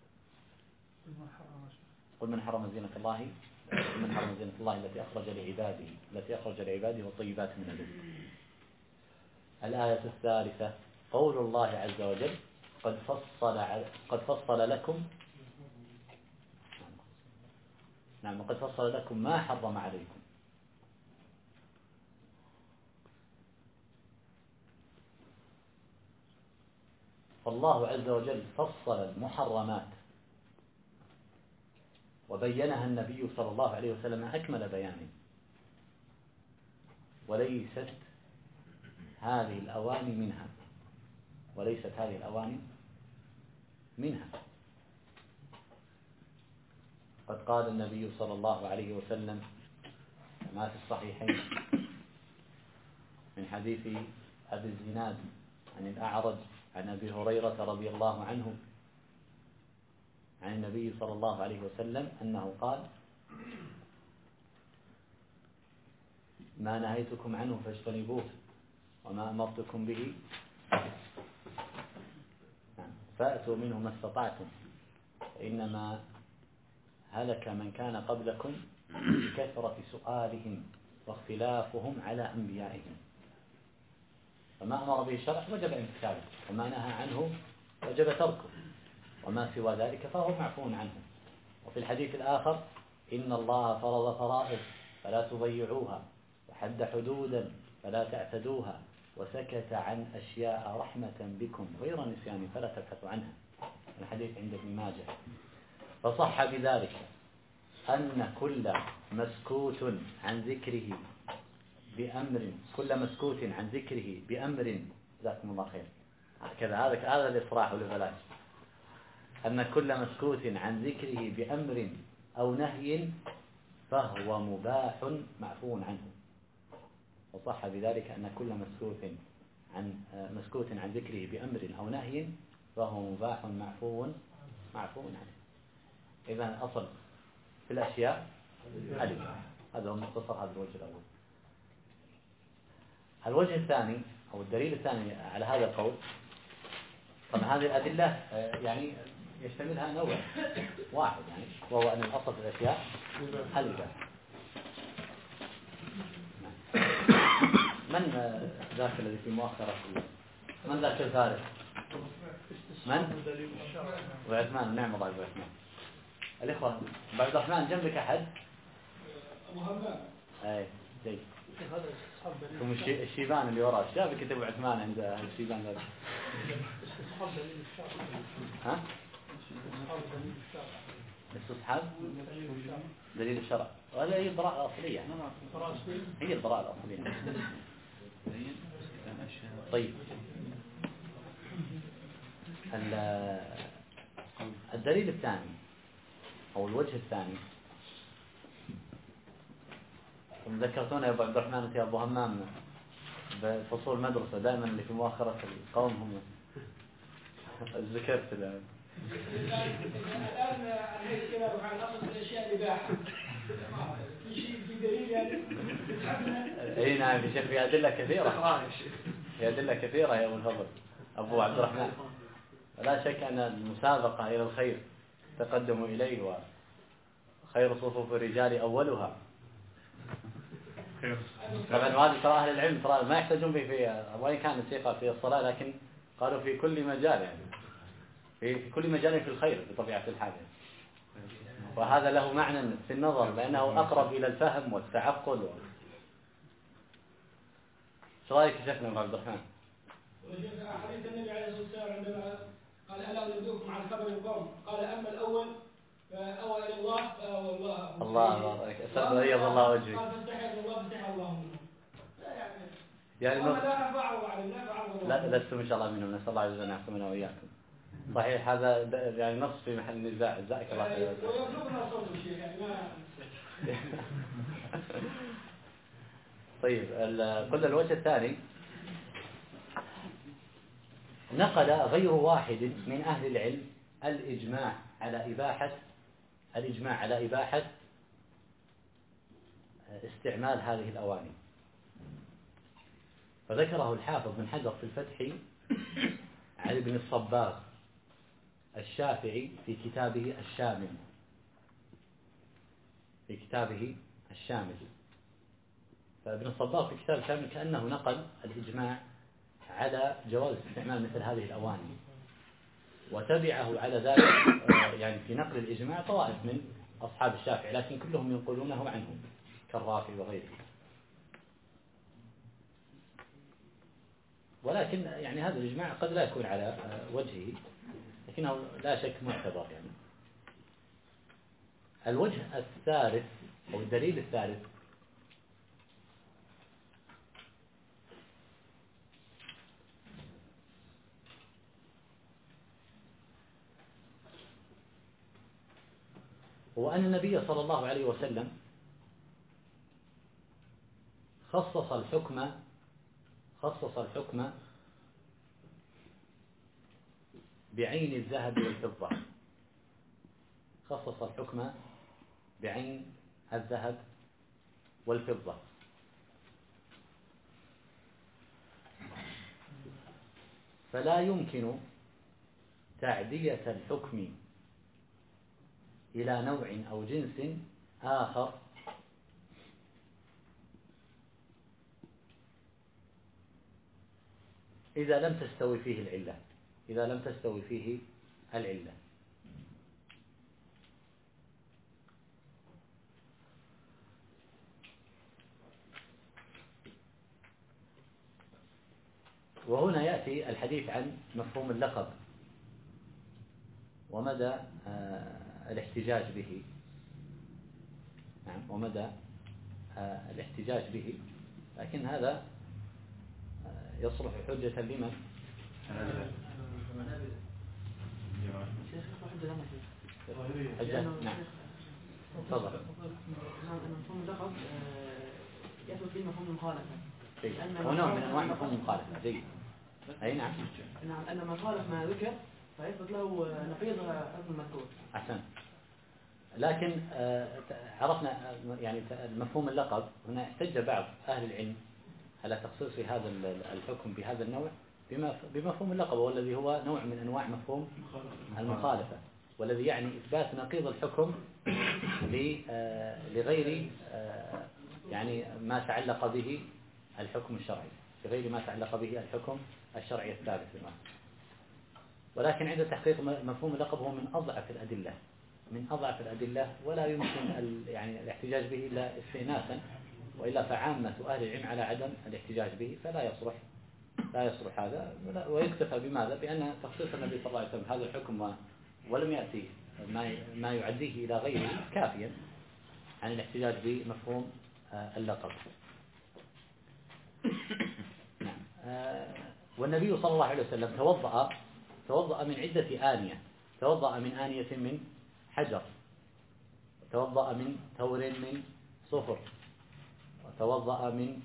قل من حرم زينة الله التي أخرج لعباده والطيبات من الرزق. الآية الثالثة قول الله عز وجل: قد فصل لكم ما حرم عليكم. فالله عز وجل فصل المحرمات وبينها النبي صلى الله عليه وسلم أكمل بيانه، وليست هذه الأواني منها. قد قال النبي صلى الله عليه وسلم كما في الصحيحين من حديث أبي الزناد عن الأعرج عن أبي هريرة رضي الله عنه عن النبي صلى الله عليه وسلم أنه قال: ما نهيتكم عنه فاجتنبوه وما أمرتكم به فأتوا منه ما استطعتم، إنما هلك من كان قبلكم بكثرة سؤالهم واختلافهم على أنبيائهم. فما أمر به الشرع وجب امتثاله، وما نهى عنه وجب تركه، وما سوى ذلك فهو معفو عنه. وفي الحديث الآخر: إن الله فرض فرائض فلا تضيعوها، وحد حدودا فلا تعتدوها، وسكت عن أشياء رحمة بكم غير نسيان فلا تبحثوا عنها. الحديث عند ابن ماجه. فصح بذلك أن كل مسكوت عن ذكره بأمر جزاكم الله خير، هذا الإصراح والبلاش، أن كل مسكوت عن ذكره بأمر أو نهي فهو مباح معفو عنه. وصح بذلك أن كل مسكوت عن ذكره بأمر أو نهي فهو مباح معفو معفو عنه. إذا الأصل في الأشياء الإباحة. هذا هو مختصر هذا الوجه الأول. الوجه الثاني أو الدليل الثاني على هذا القول، طبعا هذه الأدلة يعني يشتملها نوع واحد يعني، وهو أن الأصل في الأشياء الإباحة. من ذاك الذي في مؤخرة؟ من ذاك الفارق؟ من؟ أبو عثمان. نعم الله أبو عثمان. الإخوة أبو عبد الرحمن جنبك أحد؟ أبو همام. أي جيد. ثم الشيبان اللي وراه شاب كتب أبو عثمان عند الشيبان هذا. ها؟ استصحاب دليل الشرع، وهذا هي البراءة الأصلية. هي البراءة الأصلية. طيب الدليل الثاني أو الوجه الثاني، ذكرتونا يا أبو عبد الرحمن أنت يا أبو همام بفصول مدرسة دائما اللي في مؤخرة القوم هم ذكرت الآن. الآن أنهيت كلامك عن أصل الأشياء الإباحة. في شيء في دليل يعني اي نعم يا شيخ، في أدلة كثيرة. في أدلة كثيرة يا أبو الفضل أبو عبد الرحمن. لا شك أن المسابقة إلى الخير تقدموا إليه، وخير صفوف الرجال أولها. طبعا هذه ترى أهل العلم ترى ما يحتاجون به في وإن كان الثقة في الصلاة، لكن قالوا في كل مجال يعني في كل مجال في الخير بطبيعة الحال. وهذا له معنى في النظر لأنه أقرب إلى الفهم والتعقل. شو رأيك يا شيخنا أبو عبد الرحمن؟ حديث النبي عليه الصلاة والسلام عندما قال ألا أنبئكم عن خبر القوم، قال أما الأول فأوى إلى الله فأوى الله. الله بارك أسأل بيض الله وجهك. قال فاستحي الله فاستحي الله منه. يعني لا لست إن شاء الله منهم، نسأل الله عز وجل أن يحكمنا وإياكم. صحيح هذا يعني نص في محل النزاع. جزاك الله خير. ويبلغنا صوت الشيخ يعني ما. طيب قلنا الوجه الثاني، نقل غير واحد من أهل العلم الإجماع على إباحة استعمال هذه الأواني، فذكره الحافظ بن حجر في الفتح عن ابن الصباغ الشافعي في كتابه الشامل. فابن الصباغ في كتاب الشامل كأنه نقل الإجماع على جواز استعمال مثل هذه الأواني، وتبعه على ذلك يعني في نقل الإجماع طوائف من أصحاب الشافعي، لكن كلهم ينقلونه عنهم كالرافعي وغيره. ولكن يعني هذا الإجماع قد لا يكون على وجهه، لكنه لا شك معتبر يعني. الوجه الثالث أو الدليل الثالث هو أن النبي صلى الله عليه وسلم خصص الحكم بعين الذهب والفضة. خصص الحكم بعين الذهب والفضة، فلا يمكن تعدية الحكم إلى نوع أو جنس آخر إذا لم تستوي فيه العلة. وهنا يأتي الحديث عن مفهوم اللقب ومدى الاحتجاج به. نعم، ومدى الاحتجاج به، لكن هذا يصلح حجة لمن؟ حجة. نعم تفضل. مفهوم اللقب يثبت فيه مفهوم المخالفة، هو نوع من أنواع مفهوم المخالفة. جيد. أي نعم. نعم، أن من خالف ما ذكر فيثبت له نقيض حكم المذكور. أحسن. لكن عرفنا يعني مفهوم اللقب. هنا احتج بعض أهل العلم على تخصيص هذا الحكم بهذا النوع بمفهوم اللقب، والذي هو نوع من أنواع مفهوم المخالفة، والذي يعني إثبات نقيض الحكم لغير يعني ما تعلق به الحكم الشرعي، لغير ما تعلق به الحكم الشرعي الثابت بالمعنى. ولكن عند تحقيق مفهوم اللقب هو من أضعف الأدلة، ولا يمكن يعني الاحتجاج به إلا استئناسا، وإلا فعامة أهل العلم على عدم الاحتجاج به، فلا يصلح هذا. ويكتفى بماذا؟ بأن تخصيص النبي صلى الله عليه وسلم هذا الحكم ولم يأتي ما يعديه إلى غيره كافيا عن الاحتجاج بمفهوم اللقب. نعم. والنبي صلى الله عليه وسلم توضأ من عدة آنية. توضأ من آنية من حجر، وتوضأ من ثور من صفر، وتوضأ من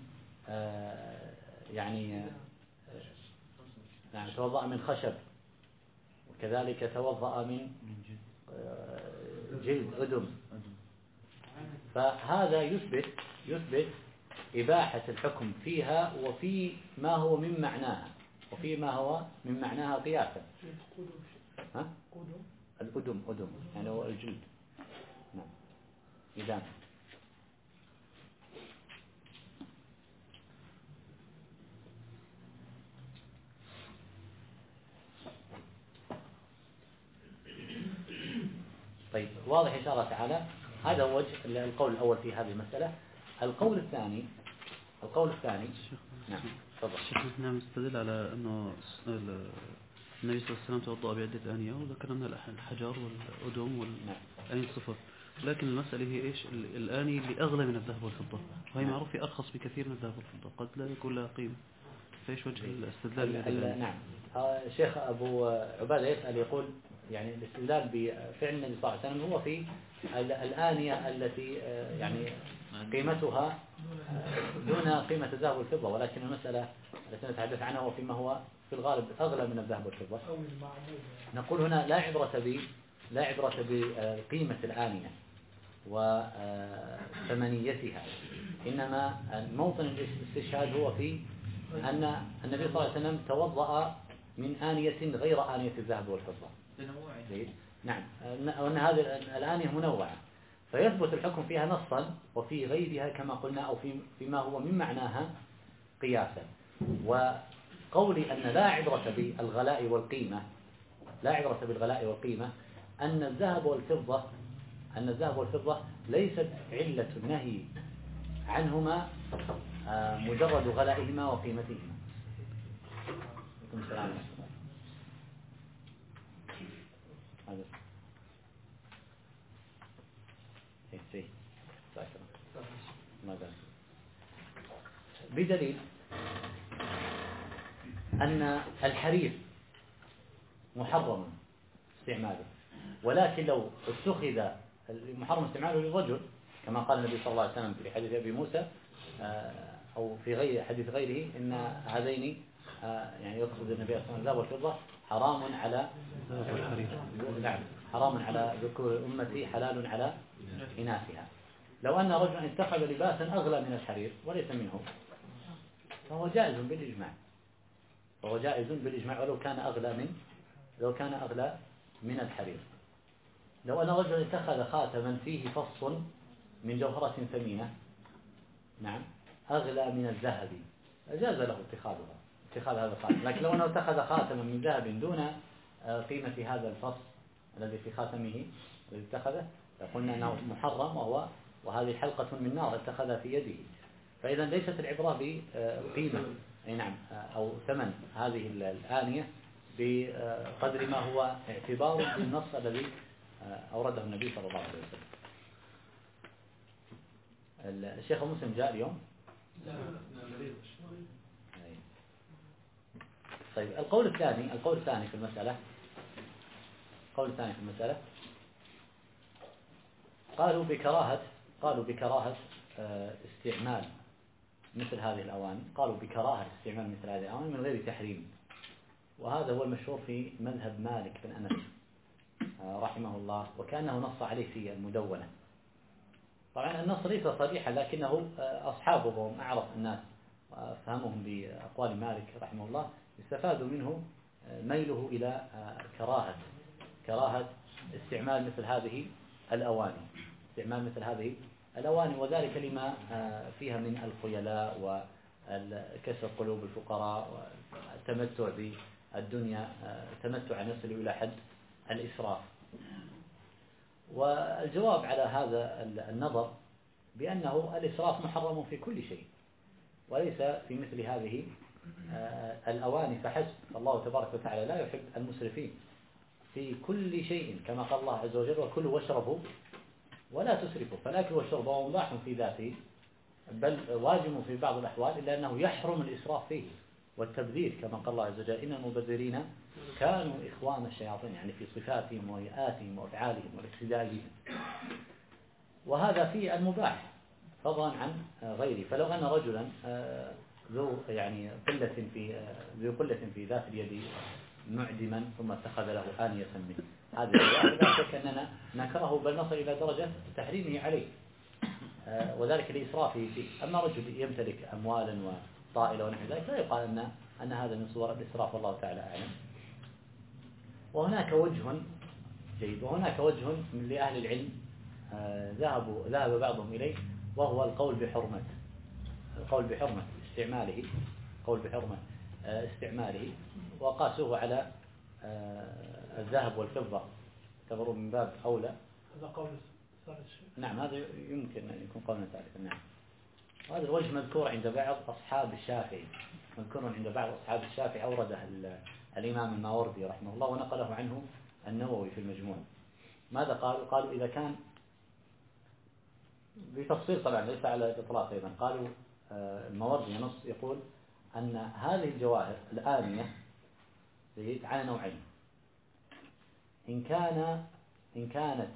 توضأ من خشب، وكذلك توضأ من جلد أدم. فهذا يثبت إباحة الحكم فيها وفي ما هو من معناها قياسا. الأدم يعني هو الجلد. نعم. إذن طيب، واضح إن شاء الله تعالى. هذا هو وجه القول الأول في هذه المسألة. القول الثاني نعم تفضل. نحن نستدل على أنه النبي صلى الله عليه وسلم توضأ بعدة آنية، وذكرنا الحجر والأدم والآنية الصفر. لكن المسألة هي إيش؟ الآنية اللي أغلى من الذهب والفضة، وهي معروف أرخص بكثير من الذهب والفضة، قد لا يكون لها قيمة. فإيش وجه الاستدلال؟ نعم. الشيخ أبو عبادة يسأل يقول يعني الاستدلال بفعل النبي صلى الله عليه وسلم هو في الآنية التي يعني قيمتها دون قيمة الذهب والفضة، ولكن المسألة التي نتحدث عنها وفيما هو في الغالب أغلى من الذهب والفضة. نقول هنا لا عبرة بقيمة الآنية وثمنيتها، إنما موطن الاستشهاد هو في أن النبي صلى الله عليه وسلم توضأ من آنية غير آنية الذهب والفضة. نعم. وأن هذه الآنية منوعة، فيثبت الحكم فيها نصا وفي غيرها كما قلنا، أو فيما هو من معناها قياسا. وقولي أن لا عبرة بالغلاء والقيمة أن الذهب والفضة ليست علة النهي عنهما مجرد غلائهما وقيمتهما. السلام عليكم. بدليل أن الحرير محرم استعماله، ولكن لو اتخذ محرم استعماله للرجل كما قال النبي صلى الله عليه وسلم في حديث أبي موسى أو في غير حديث غيره إن هذين يعني يقصد النبي صلى الله عليه وسلم الذهب والفضة حرام على ذكور أمتي حلال على إناثها. لو أن رجلا اتخذ لباسا أغلى من الحرير وليس منه فهو جائز بالإجماع ولو كان أغلى من الحرير. لو أن رجلا اتخذ خاتما فيه فص من جوهرة ثمينة نعم أغلى من الذهب جاز له اتخاذ هذا الخاتم. لكن لو أنه اتخذ خاتما من ذهب دون قيمة هذا الفص الذي في خاتمه الذي اتخذه قلنا أنه محرم، وهذه حلقة من نار اتخذها في يده. فإذا ليست العبرة بقيمة أو ثمن هذه الآنية بقدر ما هو اعتبار بالنص الذي أورده النبي صلى الله عليه وسلم. الشيخ مسلم جاء اليوم؟ لا. طيب، القول الثاني في المسألة قالوا بكراهة استعمال مثل هذه الأواني. من غير تحريم. وهذا هو المشهور في مذهب مالك بن أنس رحمه الله، وكأنه نص عليه في المدونة. طبعا النص ليس صريحا، لكنه أصحابه وهم أعرف الناس فهمهم بأقوال مالك رحمه الله استفادوا منه ميله إلى كراهة استعمال مثل هذه الأواني، وذلك لما فيها من الخيلاء وكسر قلوب الفقراء والتمتع بالدنيا تمتعا يصل إلى حد الإسراف. والجواب على هذا النظر بأنه الإسراف محرم في كل شيء، وليس في مثل هذه الأواني فحسب. الله تبارك وتعالى لا يحب المسرفين في كل شيء، كما قال الله عز وجل: وكلوا واشربوا ولا تسرفوا. فالأكل والشرب هو مباح في ذاته، بل واجب في بعض الأحوال، إلا أنه يحرم الإسراف فيه والتبذير، كما قال الله عز وجل: إن المبذرين كانوا إخوان الشياطين، يعني في صفاتهم وهيئاتهم وأفعالهم والاقتداء بهم. وهذا في المباح فضلا عن غيره. فلو أن رجلا ذو قلة في ذات اليد معدما ثم اتخذ له آنية منه، هذا لا شك أننا نكره، بل نصل إلى درجة تحريمه عليه، وذلك لإسرافه فيه. أما رجل يمتلك أموالا وطائلة ونحو ذلك لا يقال أن هذا من صور الإسراف، والله تعالى أعلم. وهناك وجه جيد، وهناك وجه لأهل العلم ذهب بعضهم إليه، وهو القول بحرمة استعماله، وقاسوه على الذهب والفضة، اعتبروا من باب أولى. هذا قول ثالث. نعم، هذا يمكن أن يكون قولنا ثالثا. نعم، وهذا الوجه مذكور عند بعض أصحاب الشافعي، أورده الإمام الماوردي رحمه الله، ونقله عنه النووي في المجموع. ماذا قالوا إذا كان بتفصيل طبعا ليس على الإطلاق أيضا. قالوا الماوردي نص يقول أن هذه الجواهر الآنية على نوعين: إن كانت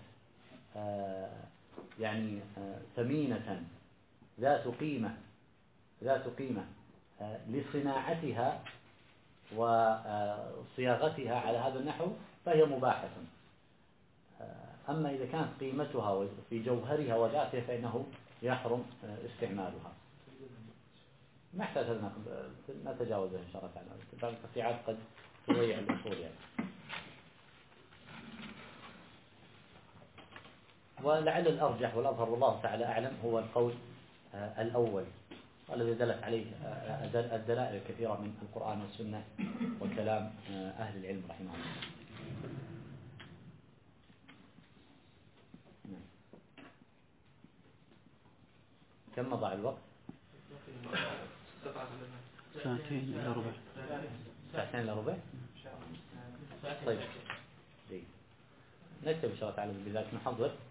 يعني ثمينة ذات قيمة لصناعتها وصياغتها على هذا النحو فهي مباحة. أما إذا كانت قيمتها في جوهرها وذاتها فإنه يحرم استعمالها. ما احتاج هذا نتجاوزه إن شاء الله تعالى، بعض التفريعات قد تضيع الأصول يعني. ولعل الأرجح والأظهر والله تعالى أعلم هو القول الأول، والذي دلت عليه الدلائل الكثيرة من القرآن والسنة وكلام أهل العلم رحمه الله. كم مضى الوقت؟ 2 إلى ربع. 2 إلى ربع. طيب، نكتب إن شاء الله تعالى بذلك نحضر